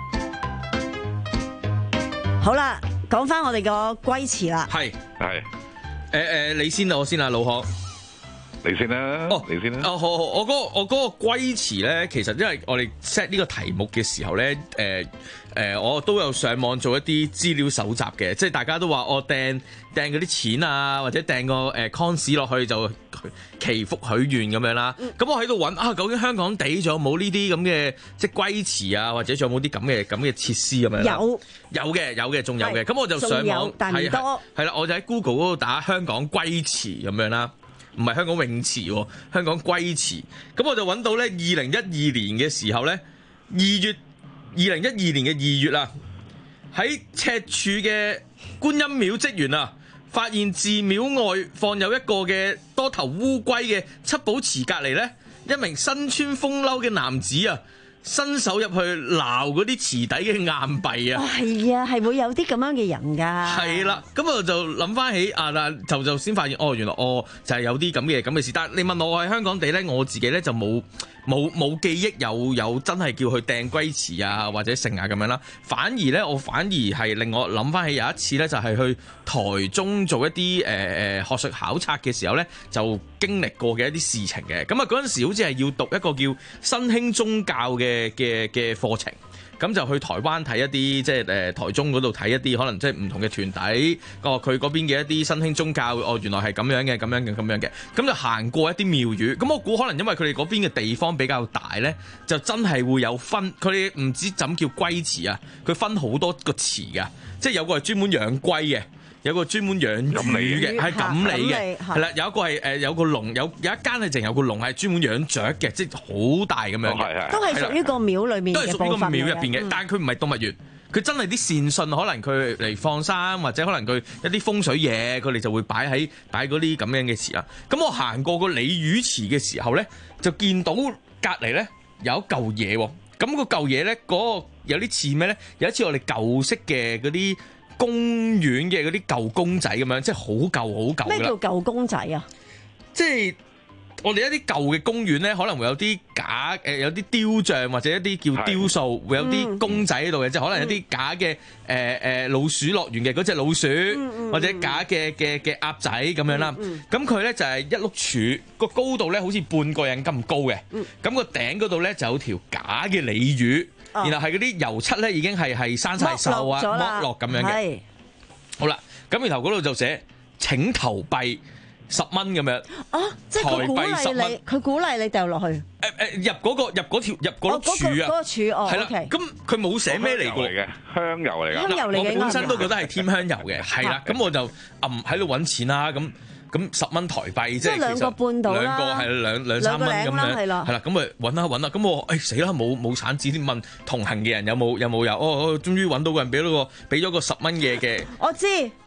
好啦，講翻我哋個龜池啦。 係係， 誒誒，你先啊，我先啊，老學。 你先啦，哦，你先啦。 哦，好好，我嗰、那個我嗰個龜池咧，其實因為我哋 set 呢個題目嘅時候咧，誒、呃、誒、呃，我都有上網做一啲資料搜集嘅，即係大家都話我掟掟嗰啲錢啊，或者掟個誒 cons 落去就祈福許願咁樣啦。咁、嗯、我喺度揾啊，究竟香港地仲有冇呢啲咁嘅即係龜池啊，或者仲有冇啲咁嘅咁嘅設施咁樣？有有嘅有嘅，仲有嘅。咁我就上網，但唔多。係啦，我就喺 Google 嗰度打香港龜池咁樣啦。唔係香港泳池喎，香港龜池。咁我就揾到咧，二零一二年嘅時候咧，二月二零一二年嘅二月啊，喺赤柱嘅觀音廟職員啊，發現寺廟外放有一個嘅多頭烏龜嘅七寶池隔離咧，一名身穿風褸嘅男子啊，伸手入去撈嗰啲池底嘅硬幣啊！ 係啊，係會有啲咁樣嘅人㗎。係啦，咁我就諗翻起啊，就就先發現哦，原來哦就係有啲咁嘅咁嘅事。但係你問我，我喺香港地咧，我自己咧就冇冇冇記憶有有真係叫佢掟龜池啊或者剩啊咁樣啦。反而咧，我反而係令我諗翻起有一次咧，就係去台中做一啲誒誒學術考察嘅時候咧，就經歷過嘅一啲事情嘅。咁啊嗰陣時好似係要讀一個叫新興宗教嘅嘅嘅課程，咁就去台灣睇一啲即係誒台中嗰度睇一啲可能即係唔同嘅團體，哦佢嗰邊嘅一啲新興宗教，哦原來係咁樣嘅，咁樣嘅，咁樣嘅，咁就行過一啲廟宇，咁我估可能因為佢哋嗰邊嘅地方比較大咧，就真係會有分，佢哋唔知怎叫龜池啊，佢分好多個池噶，即係有個係專門養龜嘅。有個專門養魚嘅，係錦鯉嘅，係啦。有一個係誒有個籠，有有一間係淨有個籠係專門養雀嘅，即係好大咁樣嘅。 都係屬於個廟裏面嘅部分嘅。都係屬於個廟入邊嘅，但係佢唔係動物園，佢真係啲善信，可能佢嚟放生，或者可能佢一啲風水嘢，佢哋就會擺喺擺嗰啲咁樣嘅池啦。咁我行過個鯉魚池嘅時候咧，就見到隔離咧有一嚿嘢喎。咁個嚿嘢咧，嗰個有啲似咩咧？有一次我哋舊式嘅嗰啲公園嘅嗰啲舊公仔咁樣，即係好舊好舊㗎啦。咩叫舊公仔啊？ 即係我哋一啲舊嘅公園咧，可能會有啲假誒，有啲雕像或者一啲叫雕塑，會有啲公仔喺度嘅，即係、嗯、可能有啲假嘅誒誒老鼠樂園嘅嗰隻老鼠，嗯、或者假嘅嘅嘅鴨仔咁樣啦。咁佢咧就係一碌柱，個高度咧好似半個人咁高嘅。咁、嗯、個頂嗰度咧就有條假嘅鯉魚。然後係嗰啲油漆咧，已經係係生晒鏽啊、剝落咁樣嘅。好啦，咁然後嗰度就寫請投幣十蚊咁樣。 啊，即係佢鼓勵你，佢鼓勵你掉落去。誒誒，入嗰個入嗰條入嗰粒柱啊。 嗰個柱哦。係啦， 咁佢冇寫咩嚟嘅， 香油嚟嘅。 香油嚟嘅。 我本身都覺得係添香油嘅，係啦。咁我就揞喺度揾錢啦，咁。咁十蚊台幣即係兩個半到啦， 兩個係兩兩三蚊咁樣，係啦，係啦，咁咪揾下揾啦，咁我誒死啦，冇冇散紙添，問同行嘅人有冇有冇有，哦哦，終於揾到個人俾咗個俾咗個十蚊嘢嘅， 我知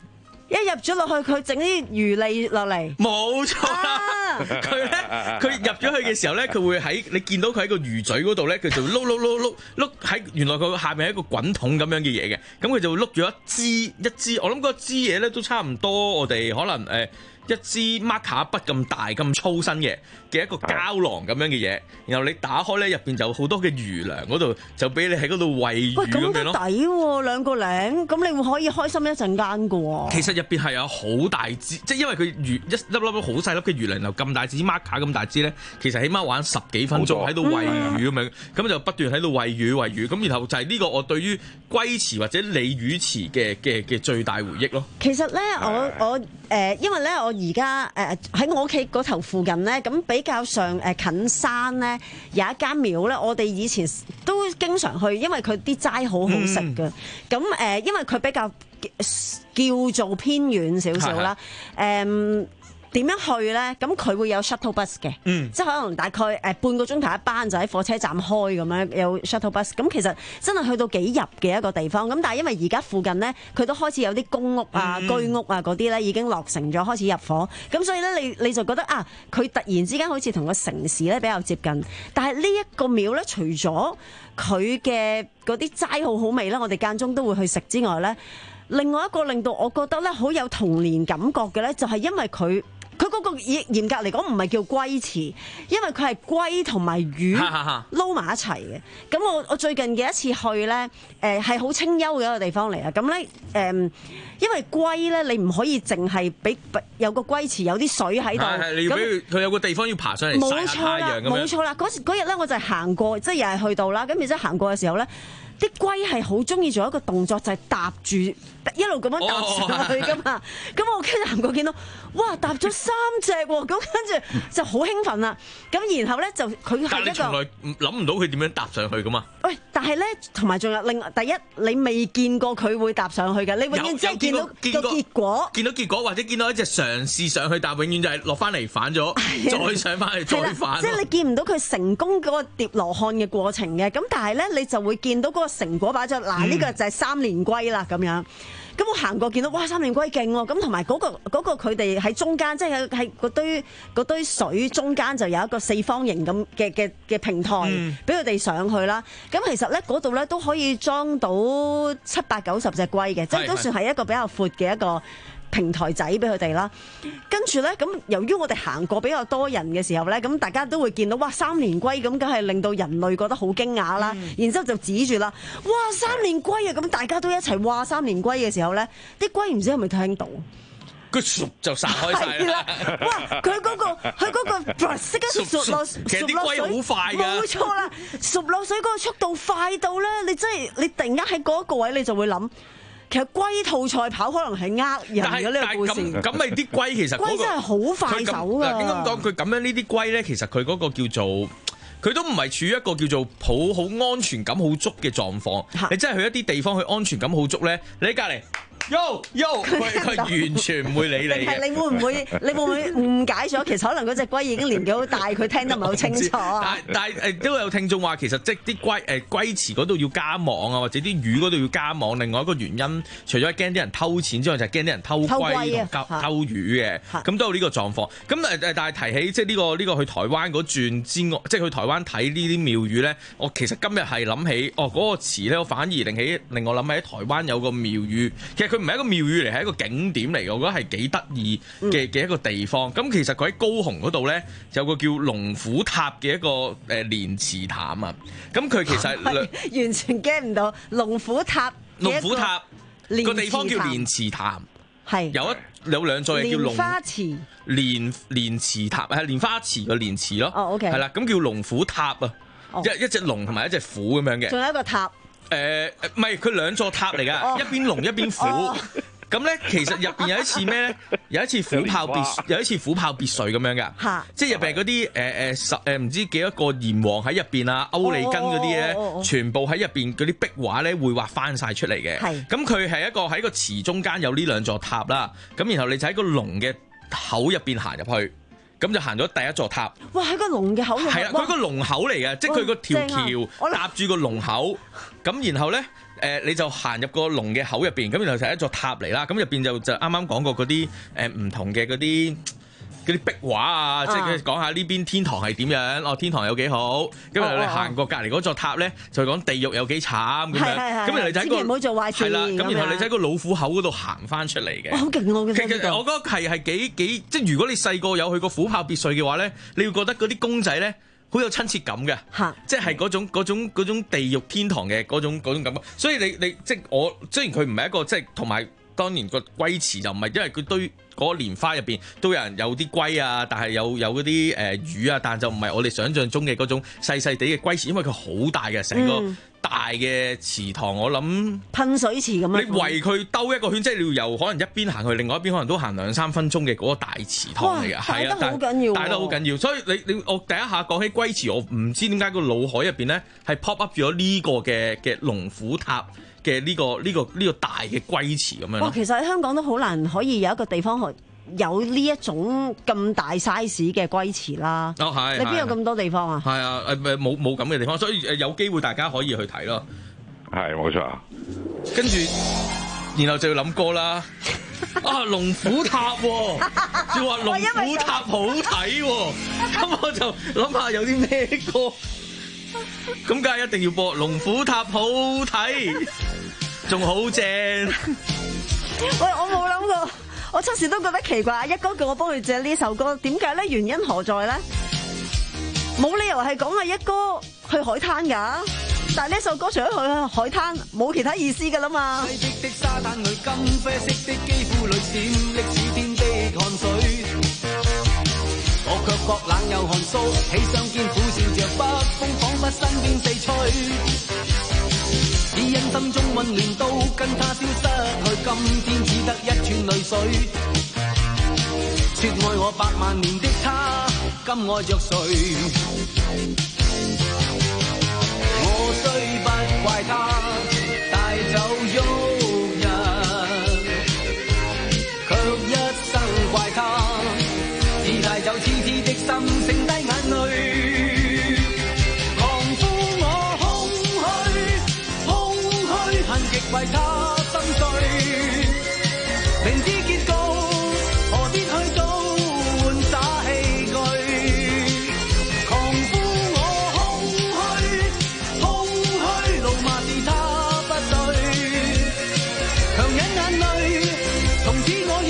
一入咗落去，佢整啲魚脷落嚟。 冇錯啦，佢咧佢入咗去嘅時候咧，佢會喺你見到佢喺個魚嘴嗰度咧，佢就碌碌碌碌碌喺原來佢下面係一個滾筒咁樣嘅嘢嘅，咁佢就會碌咗一支一支，我諗嗰支嘢咧都差唔多，我哋可能誒。呃一支 marker 筆咁大咁粗身嘅嘅一個膠囊咁樣嘅嘢，然後你打開咧，入邊就有好多嘅魚糧嗰度，就俾你喺嗰度餵魚咁樣咯。喂，咁都抵喎，兩個零，咁你會可以開心一陣間噶喎。 其實入邊係有好大支，即係因為佢魚一粒粒好細粒嘅魚糧，又咁大支 marker 咁大支咧，其實起碼玩十幾分鐘喺度餵魚咁樣，咁就不斷喺度餵魚餵魚，咁然後就係呢個我對於龜池或者鯉魚池嘅嘅嘅最大回憶咯。 其實咧，我我。誒、呃，因為咧，我而家誒喺我屋企嗰頭附近咧，咁比較上誒、呃、近山咧，有一間廟咧，我哋以前都經常去，因為佢啲齋好好食嘅。咁誒、嗯呃，因為佢比較叫做偏遠少少啦，誒。點樣去咧？咁佢會有 shuttle bus 嘅，嗯、即係可能大概誒半個鐘頭一班，就喺火車站開咁樣有 shuttle bus。咁其實真係去到幾入嘅一個地方。咁但係因為而家附近咧，佢都開始有啲公屋啊、嗯、居屋啊嗰啲咧已經落成咗，開始入伙。咁所以咧，你你就覺得啊，佢突然之間好似同個城市咧比較接近。但係呢一個廟咧，除咗佢嘅嗰啲齋好好味啦，我哋間中都會去食之外咧，另外一個令到我覺得咧好有童年感覺嘅咧，就係因為佢。佢嗰個嚴格嚟講唔係叫龜池，因為佢係龜同埋魚撈埋一齊嘅。咁我我最近嘅一次去咧，誒係好清幽嘅一個地方嚟啊。咁咧誒，因為龜咧你唔可以淨係俾有個龜池有啲水喺度， 你要俾佢有個地方要爬上嚟曬下太陽咁樣。 冇錯啦，嗰時嗰日咧我就係行過，即係又係去到啦。咁然之後行過嘅時候咧。啲龜係好中意做一個動作，就係、是、搭住一路咁樣搭上去噶嘛。咁、oh, 我跟住行過見到，哇，搭咗三隻喎，咁跟住就好興奮啦。咁然後咧就佢係一個，但係你從來諗唔到佢點樣搭上去噶嘛？ 喂，但係咧同埋仲有另外第一，你未見過佢會搭上去嘅，你永遠只係見到個結果， 見到結果或者見到一隻嘗試上去，但係永遠就係落翻嚟反咗，再上翻去再反。 即係你見唔到佢成功嗰個疊羅漢嘅過程嘅。咁但係咧你就會見到嗰個成果擺咗，嗱呢個就係三年龜啦咁樣。咁我行過見到，哇三年龜勁喎！咁同埋嗰個嗰個佢哋喺中間，即係喺嗰堆嗰堆水中間就有一個四方形咁嘅嘅嘅平台，俾佢哋上去啦。咁其實咧嗰度咧都可以裝到七八九十隻龜嘅，即係都算係一個比較闊嘅一個平台仔俾佢哋啦。跟住咧，咁由於我哋行過比較多人嘅時候咧，咁大家都會見到，哇三年龜咁，梗係令到人類覺得好驚訝啦。嗯、然之後就指住啦，哇三年龜啊！咁大家都一齊哇三年龜嘅時候咧，啲龜唔知係咪聽到？ 佢唰就散開晒啦！ 哇！佢嗰、嗰個佢嗰個即刻唰落， 其實啲龜好快㗎。 冇錯啦，唰落水嗰個速度快到咧，你真係你突然間喺嗰一個位你就會諗。其實龜兔賽跑可能係呃人嘅呢個故事。 咁咁咪啲龜其實、嗰個、 龜真係好快手㗎。 嗱，點咁講？佢咁樣呢啲龜咧，其實佢嗰個叫做，佢都唔係處於一個叫做好好安全感好足嘅狀況。你真係去一啲地方去安全感好足咧，你喺隔離。Yo yo，佢佢完全唔會理你嘅。 係你會唔會？你會唔會誤解咗？其實可能嗰隻龜已經年紀好大，佢聽得唔係好清楚。 但但係誒都有聽眾話，其實即係啲龜誒龜池嗰度要加網啊，或者啲魚嗰度要加網。另外一個原因，除咗係驚啲人偷錢之外，就係驚啲人偷龜同偷偷魚嘅。咁都有呢個狀況。咁誒誒，但係提起即係呢個呢個去台灣嗰轉之外，即係去台灣睇呢啲廟宇咧，我其實今日係諗起哦嗰個池咧，我反而令起令我諗起喺台灣有個廟宇，其實佢唔係一個廟宇嚟，係一個景點嚟嘅，我覺得係幾得意嘅嘅一個地方。咁、嗯、其實佢喺高雄嗰度咧，有個叫龍虎塔嘅一個誒蓮池潭啊。咁佢其實完全 get 唔到龍虎塔。 龍虎塔個地方叫蓮池潭，係有一有兩座嘢叫龍花池。 蓮蓮池塔係蓮花池個蓮池咯。 哦 OK。 係啦，咁叫龍虎塔啊，哦、一一隻龍同埋一隻虎咁樣嘅。 仲有一個塔。 誒唔係，佢兩座塔嚟㗎，一邊龍一邊虎。咁咧，其實入邊有一次咩咧？有一次虎豹別，有一次虎豹別墅咁樣㗎。即係入邊嗰啲誒誒十誒唔知幾多個炎黃喺入邊啊，歐利根嗰啲咧，全部喺入邊嗰啲壁畫咧會畫翻晒出嚟嘅。咁佢係一個喺個池中間有呢兩座塔啦。咁然後你就喺個龍嘅口入邊行入去。 咁就行咗第一座塔。 哇！喺個龍嘅口入面。 係啦，佢個龍口嚟嘅，即係佢個條橋搭住個龍口。咁然後咧，誒你就行入個龍嘅口入邊，咁然後就係一座塔嚟啦。咁入邊就就啱啱講過嗰啲誒唔同嘅嗰啲。嗰啲壁畫啊，即係講下呢邊天堂係點樣，哦天堂有幾好，咁然後你行過隔離嗰座塔咧，就講地獄有幾慘咁樣，咁然後你就喺個千祈唔好做壞事， 係啦，咁然後你就喺個老虎口嗰度行翻出嚟嘅， 好勁喎！ 其實我覺得係係幾幾，即係如果你細個有去過虎豹別墅嘅話咧，你會覺得嗰啲公仔咧好有親切感嘅，即係嗰種嗰種嗰種地獄天堂嘅嗰種嗰種感覺，所以你你即係我雖然佢唔係一個即係同埋。當年個龜池就唔係，因為佢堆嗰個蓮花入邊都有人有啲龜啊，但係有有嗰啲誒魚啊，但就唔係我哋想象中嘅嗰種細細地嘅龜池，因為佢好大嘅，成個大嘅池塘，我諗噴水池咁樣。 你圍佢兜一個圈，即係你要由可能一邊行去另外一邊，可能都行兩三分鐘嘅嗰個大池塘嚟嘅，係啊， 大得好緊要， 大得好緊要。所以你你我第一下講起龜池，我唔知點解個腦海入邊咧係 pop up 咗呢個嘅嘅龍虎塔。嘅呢、這個呢、這個呢、這個大嘅龜池咁樣。 哇！其實喺香港都好難可以有一個地方有呢一種咁大 size 嘅龜池啦。 哦，係。 你邊有咁多地方啊？ 係啊，誒誒冇冇咁嘅地方，所以誒有機會大家可以去睇咯。 係冇錯。 跟住，然後就要諗歌啦。啊，龍虎塔喎、啊，要話龍虎塔好睇喎、啊，咁我就諗下有啲咩歌。咁梗係一定要播《龍虎塔》好睇，仲好正。 喂，我冇諗過，我初時都覺得奇怪。阿一哥叫我幫佢借呢首歌，點解咧？原因何在咧？冇理由係講阿一哥去海灘㗎。但係呢首歌除咗去海灘，冇其他意思㗎啦嘛。 西碧的沙灘裏，金啡色的肌膚裏，閃爍似天的汗水。我卻覺冷有寒蘇，喜相見苦笑着北風，彷彿身邊四吹。只因心中溫暖都跟他消失去，今天只得一串淚水。說愛我百萬年的他，今愛着誰？我雖不怪他帶走旭日，卻一生怪他。帶走痴痴的心，剩低眼淚，狂呼我空虛，空虛，恨極為他心碎。明知結局，何必去做玩耍器具？狂呼我空虛，空虛，怒罵是他不對，強忍眼淚，從此我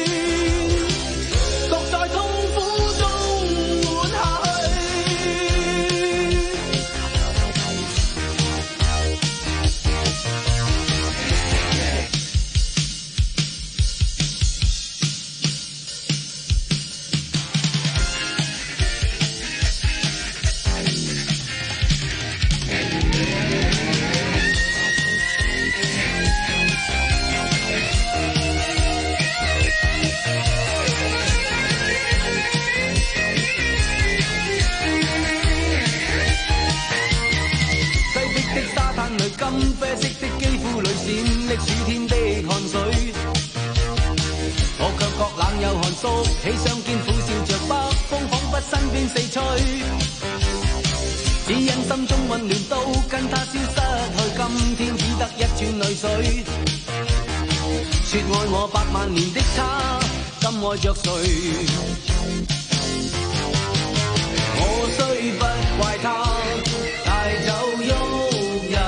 願獨在痛。金啡色的肌膚裏閃爍暑天的汗水，我卻覺冷有寒肅，喜相見苦笑着北風，彷彿身邊四吹。只因心中溫暖都跟他消失去，今天只得一串淚水。說愛我百萬年的他，今愛着誰？我雖不怪他帶走旭日，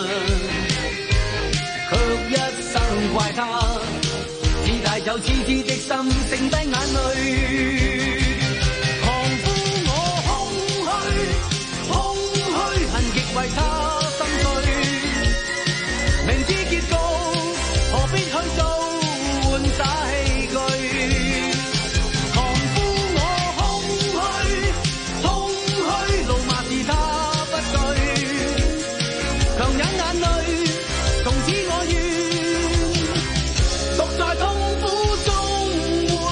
卻一生怪他，只帶走痴痴的心，剩低眼淚。狂呼我空虛，空虛，恨極為他心碎。明知結局，何必去做玩耍器具？狂呼我空虛，空虛，怒罵是他不對，強忍眼淚，從此我願獨在痛苦中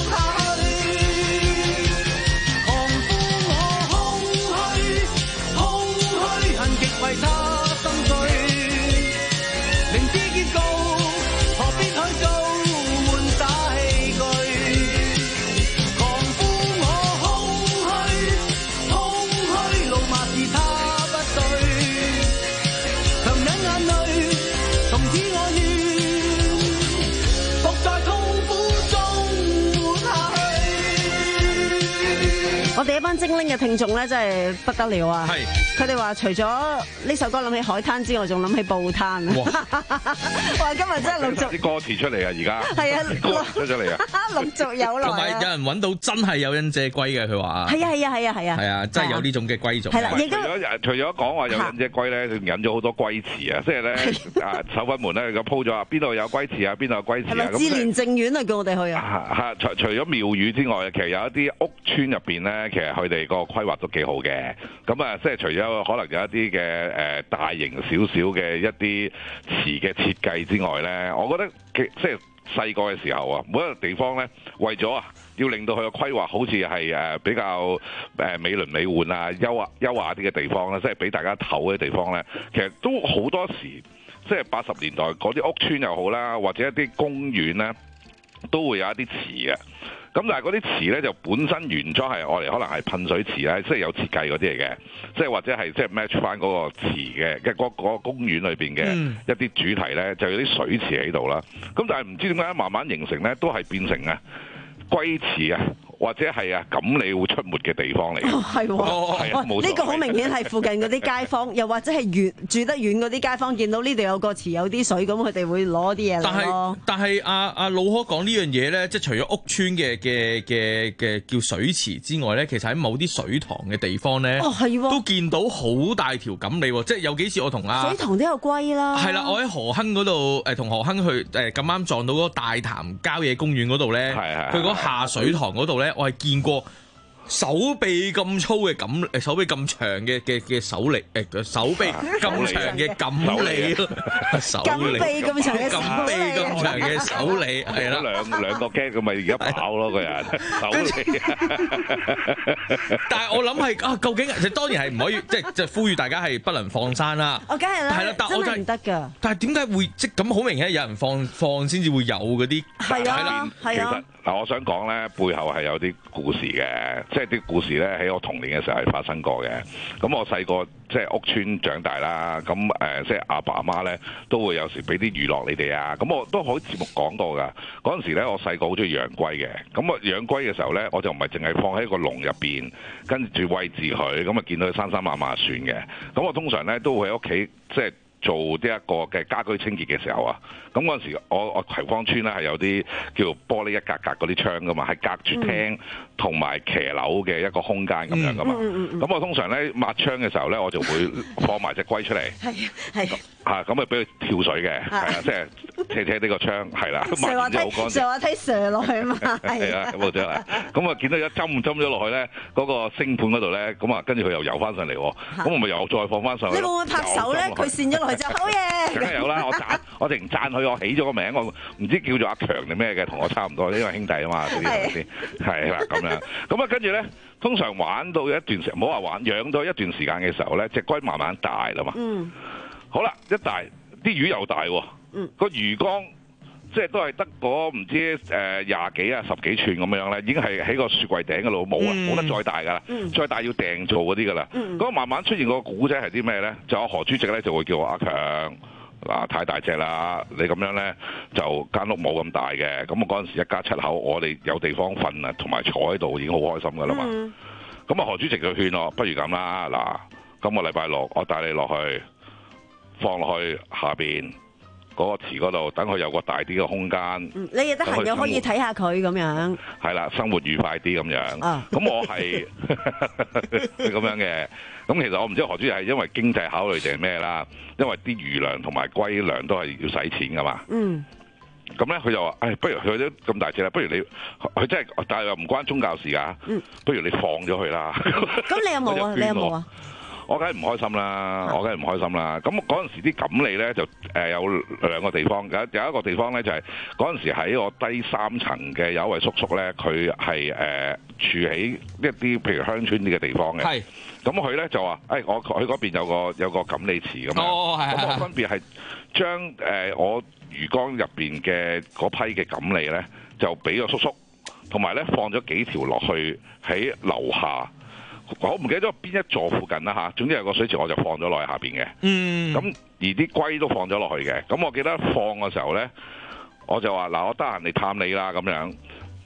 灘精靈嘅聽眾咧，真係不得了啊！ 係， 佢哋話除咗呢首歌諗起海灘之外，仲諗起報攤啊！哇，今日真係陸續啲歌詞出嚟啊！而家係啊， 歌詞出咗嚟啊！ 陸續有來啊！ 同埋有人揾到真係有忍者龜嘅，佢話啊， 係啊係啊係啊係啊， 係啊，真係有呢種嘅龜種。 係啦， 除咗除咗講話有忍者龜咧，佢引咗好多龜詞啊！即係咧啊，守軍門咧咁鋪咗啊，邊度有龜詞啊？邊度有龜詞啊？ 係咪志蓮淨苑啊？叫我哋去啊！ 嚇！除除咗廟宇之外，其實有一啲屋村入邊咧，其實佢哋個規劃都幾好嘅。咁啊，即係除咗可能有一啲嘅誒大型少少嘅一啲詞嘅設計之外咧，我覺得其即係細個嘅時候啊，每一個地方咧，為咗啊要令到佢個規劃好似係誒比較誒美輪美奐啊、優雅優雅啲嘅地方咧，即係俾大家唞嘅地方咧，其實都好多時即係八十年代嗰啲屋村又好啦，或者一啲公園咧，都會有一啲詞嘅。咁但係嗰啲詞咧就本身原裝係我哋可能係噴水詞咧，即係有設計嗰啲嚟嘅，即係或者係即係 match 翻嗰個詞嘅嘅嗰嗰個公園裏邊嘅一啲主題咧，就有啲水詞喺度啦。咁但係唔知點解慢慢形成咧，都係變成啊龜詞啊，或者係啊錦鯉會出沒嘅地方嚟嘅。 哦，係喎， 係啊，冇錯。 呢個好明顯係附近嗰啲街坊，又或者係遠住得遠嗰啲街坊，見到呢度有個池有啲水，咁佢哋會攞啲嘢但嚟咯係。但係阿阿老可講呢樣嘢咧，即係除咗屋村嘅嘅嘅嘅叫水池之外咧，其實喺某啲水塘嘅地方咧， 哦係喎， 都見到好大條錦鯉喎。即係有幾次我同阿水塘都有龜啦。 係啦，我喺河坑嗰度誒同河坑去誒咁啱撞到嗰個大潭郊野公園嗰度咧，佢嗰下水塘嗰度咧，我係見過手臂咁粗嘅錦誒手臂咁長嘅嘅嘅手嚟誒手臂咁長嘅錦鯉咯，手錦臂咁長嘅錦臂咁長嘅手鯉係啦， 兩兩個 get 咁咪而家跑咯個人手鯉。 但係我諗係啊，究竟其實當然係唔可以即係即係呼籲大家係不能放生啦。 我梗係啦， 係啦，但真係我就唔得㗎。 但係點解會即咁好明顯有人放放先至會有嗰啲係啊係啊。 嗱，我想講咧，背後係有啲故事嘅，即係啲故事咧喺我童年嘅時候係發生過嘅。咁我細個即係屋村長大啦，咁誒、呃、即係阿爸阿媽咧都會有時俾啲娛樂你哋啊。咁我都好節目講過㗎。嗰陣時咧，我細個好中意養龜嘅。咁我養龜嘅時候咧，我就唔係淨係放喺個籠入邊，跟住餵飼佢，咁啊見到佢生生猛猛算嘅。咁我通常咧都會喺屋企即係做呢一個嘅家居清潔嘅時候啊，咁嗰陣時我我葵芳村咧係有啲叫玻璃一格格嗰啲窗噶嘛，係隔住廳同埋騎樓嘅一個空間咁樣噶嘛。咁、嗯嗯嗯、我通常咧抹窗嘅時候咧，我就會放埋隻龜出嚟， 係係嚇咁啊俾佢跳水嘅，係啊，即係斜斜呢個窗係啦， 成話睇成話睇射落去啊嘛， 係啊，冇錯啦。咁啊見到一針針咗落去咧，嗰、那個星盤嗰度咧，咁啊跟住佢又游翻上嚟，咁我咪又再放翻上去。 你會唔會拍手咧？佢跣咗落去就好嘢。 梗係有啦，我讚我直情讚佢，我起咗個名，我唔知叫做阿強定咩嘅，同我差唔多，因為兄弟啊嘛，嗰啲係咪先？係啦咁樣。咁啊跟住咧，通常玩到一段時，唔好話玩，養到一段時間嘅時候咧，隻龜慢慢大啦嘛。嗯。好啦，一大啲魚又大喎。嗯。個魚缸即係都係得嗰唔知誒廿幾啊十幾寸咁樣咧，已經係喺個雪櫃頂嗰度冇啊，冇、嗯、得再大噶啦，嗯、再大要訂做嗰啲噶啦。咁、嗯、慢慢出現個古仔係啲咩咧？就有何主席咧就會叫我阿強嗱，太大隻啦，你咁樣咧就間屋冇咁大嘅。咁我嗰陣時一家七口，我哋有地方瞓啊，同埋坐喺度已經好開心噶啦嘛。咁啊、嗯、何主席就勸我，不如咁啦，嗱，今個禮拜六我帶你落去放落去下邊嗰個池嗰度，等佢有個大啲嘅空間。嗯， 你亦得閒又可以睇下佢咁樣。係啦，生活愉快啲咁樣。啊，咁我係咁樣嘅。咁其實我唔知何主席係因為經濟考慮定係咩啦，因為啲魚糧同埋龜糧都係要使錢噶嘛。嗯。咁咧，佢就話：，誒、哎，不如佢都咁大隻啦，不如你，佢真係，但係又唔關宗教事㗎。嗯。不如你放咗佢啦。 咁你有冇啊？你有冇啊？ 我梗係唔開心啦，我梗係唔開心啦。咁嗰陣時啲錦鯉咧就誒、呃、有兩個地方，有有一個地方咧就係嗰陣時喺我低三層嘅有一位叔叔咧，佢係誒住喺一啲譬如鄉村啲嘅地方嘅。係。咁佢咧就話：，誒、哎，我佢嗰邊有個有個錦鯉池咁樣。哦，係係係。咁我分別係將誒、呃、我魚缸入邊嘅嗰批嘅錦鯉咧，就俾個叔叔，同埋咧放咗幾條落去喺樓下。我唔記得咗邊一座附近啦嚇，總之有個水池我就放咗落去下邊嘅。嗯。咁而啲龜都放咗落去嘅。咁我記得放嘅時候咧，我就話：嗱，我得閒嚟探你啦咁樣。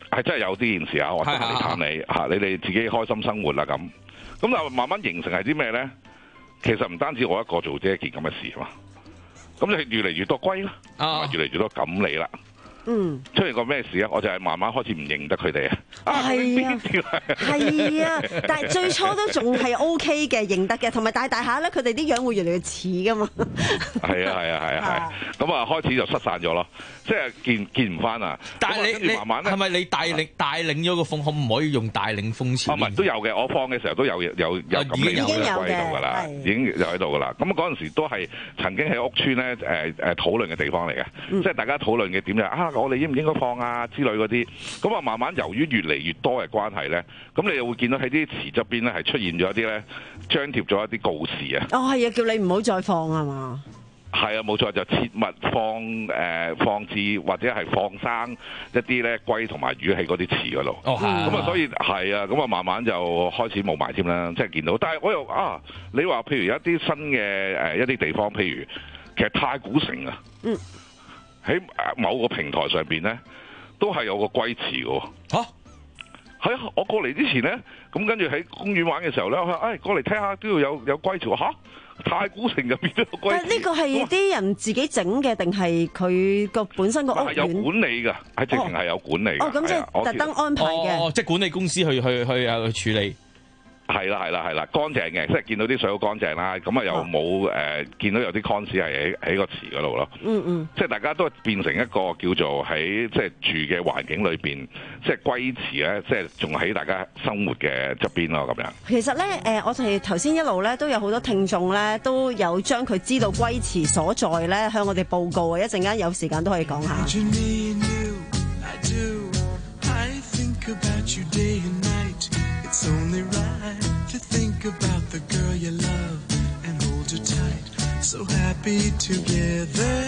係真係有啲件事啊，我得閒嚟探你嚇，你哋自己開心生活啦咁。咁但慢慢形成係啲咩咧？其實唔單止我一個做呢一件咁嘅事啊嘛，咁就越嚟越多龜啦，同埋越嚟越多錦鯉啦。 嗯， 出現過咩事啊？我就係慢慢開始唔認得佢哋啊！ 係啊，係啊，但係最初都仲係 O K 嘅，認得嘅，同埋大大下咧，佢哋啲樣會越嚟越似噶嘛。 係啊，係啊，係啊，係。咁啊，開始就失散咗咯，即係見見唔翻啊！ 但係你你係咪你帶領帶領咗個風，可唔可以用帶領風潮？ 啊，唔係都有嘅，我放嘅時候都有有有咁嘅有嘅喺度㗎啦，已經有喺度㗎啦。咁嗰陣時都係曾經喺屋村咧誒誒討論嘅地方嚟嘅，即係大家討論嘅點就啊。我哋應唔應該放啊之類嗰啲，咁啊慢慢由於越嚟越多嘅關係咧，咁你又會見到喺啲池側邊咧係出現咗一啲咧張貼咗一啲告示啊。 哦，係啊，叫你唔好再放啊嘛。 係啊，冇錯，就切勿放誒、呃、放置或者係放生一啲咧龜同埋魚喺嗰啲池嗰度。哦，咁啊、嗯，所以係啊，咁啊慢慢就開始冇埋添啦，即係見到。但係我又啊，你話譬如有一啲新嘅誒一啲地方，譬如其實太古城啊。嗯。喺某個平台上邊咧，都係有個龜池嘅。嚇！喺我過嚟之前咧，咁跟住喺公園玩嘅時候咧，我話：誒過嚟睇下都要有有龜池。嚇！太古城入邊都有龜池。但係呢個係啲人自己整嘅，定係佢個本身個屋苑？係有管理㗎，係直情係有管理。哦，咁即係特登安排嘅。 哦，即係管理公司去去去啊去處理。 係啦係啦係啦，乾淨嘅，即係見到啲水好乾淨啦，咁啊又冇誒見到有啲 cons 係喺喺個池嗰度咯。嗯嗯，即係大家都變成一個叫做喺即係住嘅環境裏邊，即係龜池咧，即係仲喺大家生活嘅側邊咯咁樣。 其實咧誒、呃，我哋頭先一路咧都有好多聽眾咧都有將佢知道龜池所在咧向我哋報告啊！一陣間有時間都可以講下。It's only right to think about the girl you love and hold her tight, so happy together.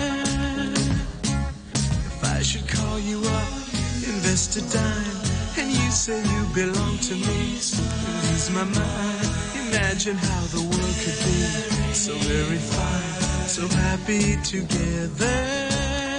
If I should call you up, invest a dime, and you say you belong to me, lose my mind. Imagine how the world could be so very fine, so happy together.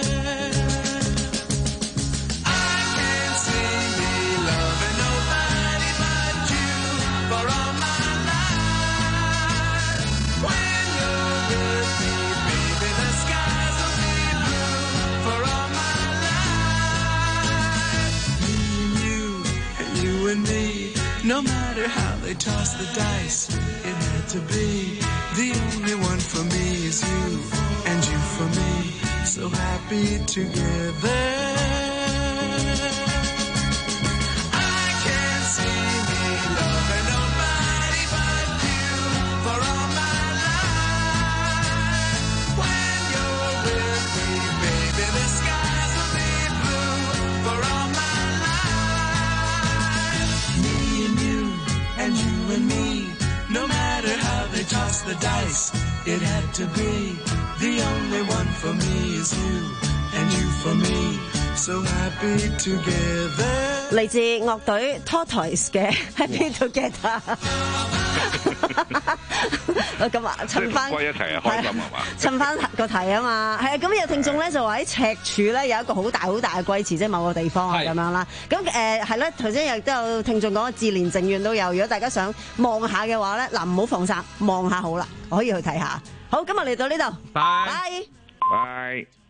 No matter how they toss the dice, it had to be. The only one for me is you, and you for me, so happy together. I can't see me loving nobody but you for all my life. When you're with me, baby, the skies will be blue for all my and you and me, no matter how they toss the dice, it had to be. The only one for me is you, and you for me, so happy together. 嚟自樂隊 Tortoise 嘅 Happy Together。咁啊，襯翻， 一齊啊，開心係嘛？ 襯翻個題啊嘛，係啊，咁有聽眾咧就話喺赤柱咧有一個好大好大嘅龜池，即係某個地方啊咁樣啦。咁誒係咧，頭先亦都有聽眾講，志蓮淨苑都有。如果大家想望下嘅話咧，嗱唔好放生，望下好啦，可以去睇下。好，今日嚟到呢度，拜拜。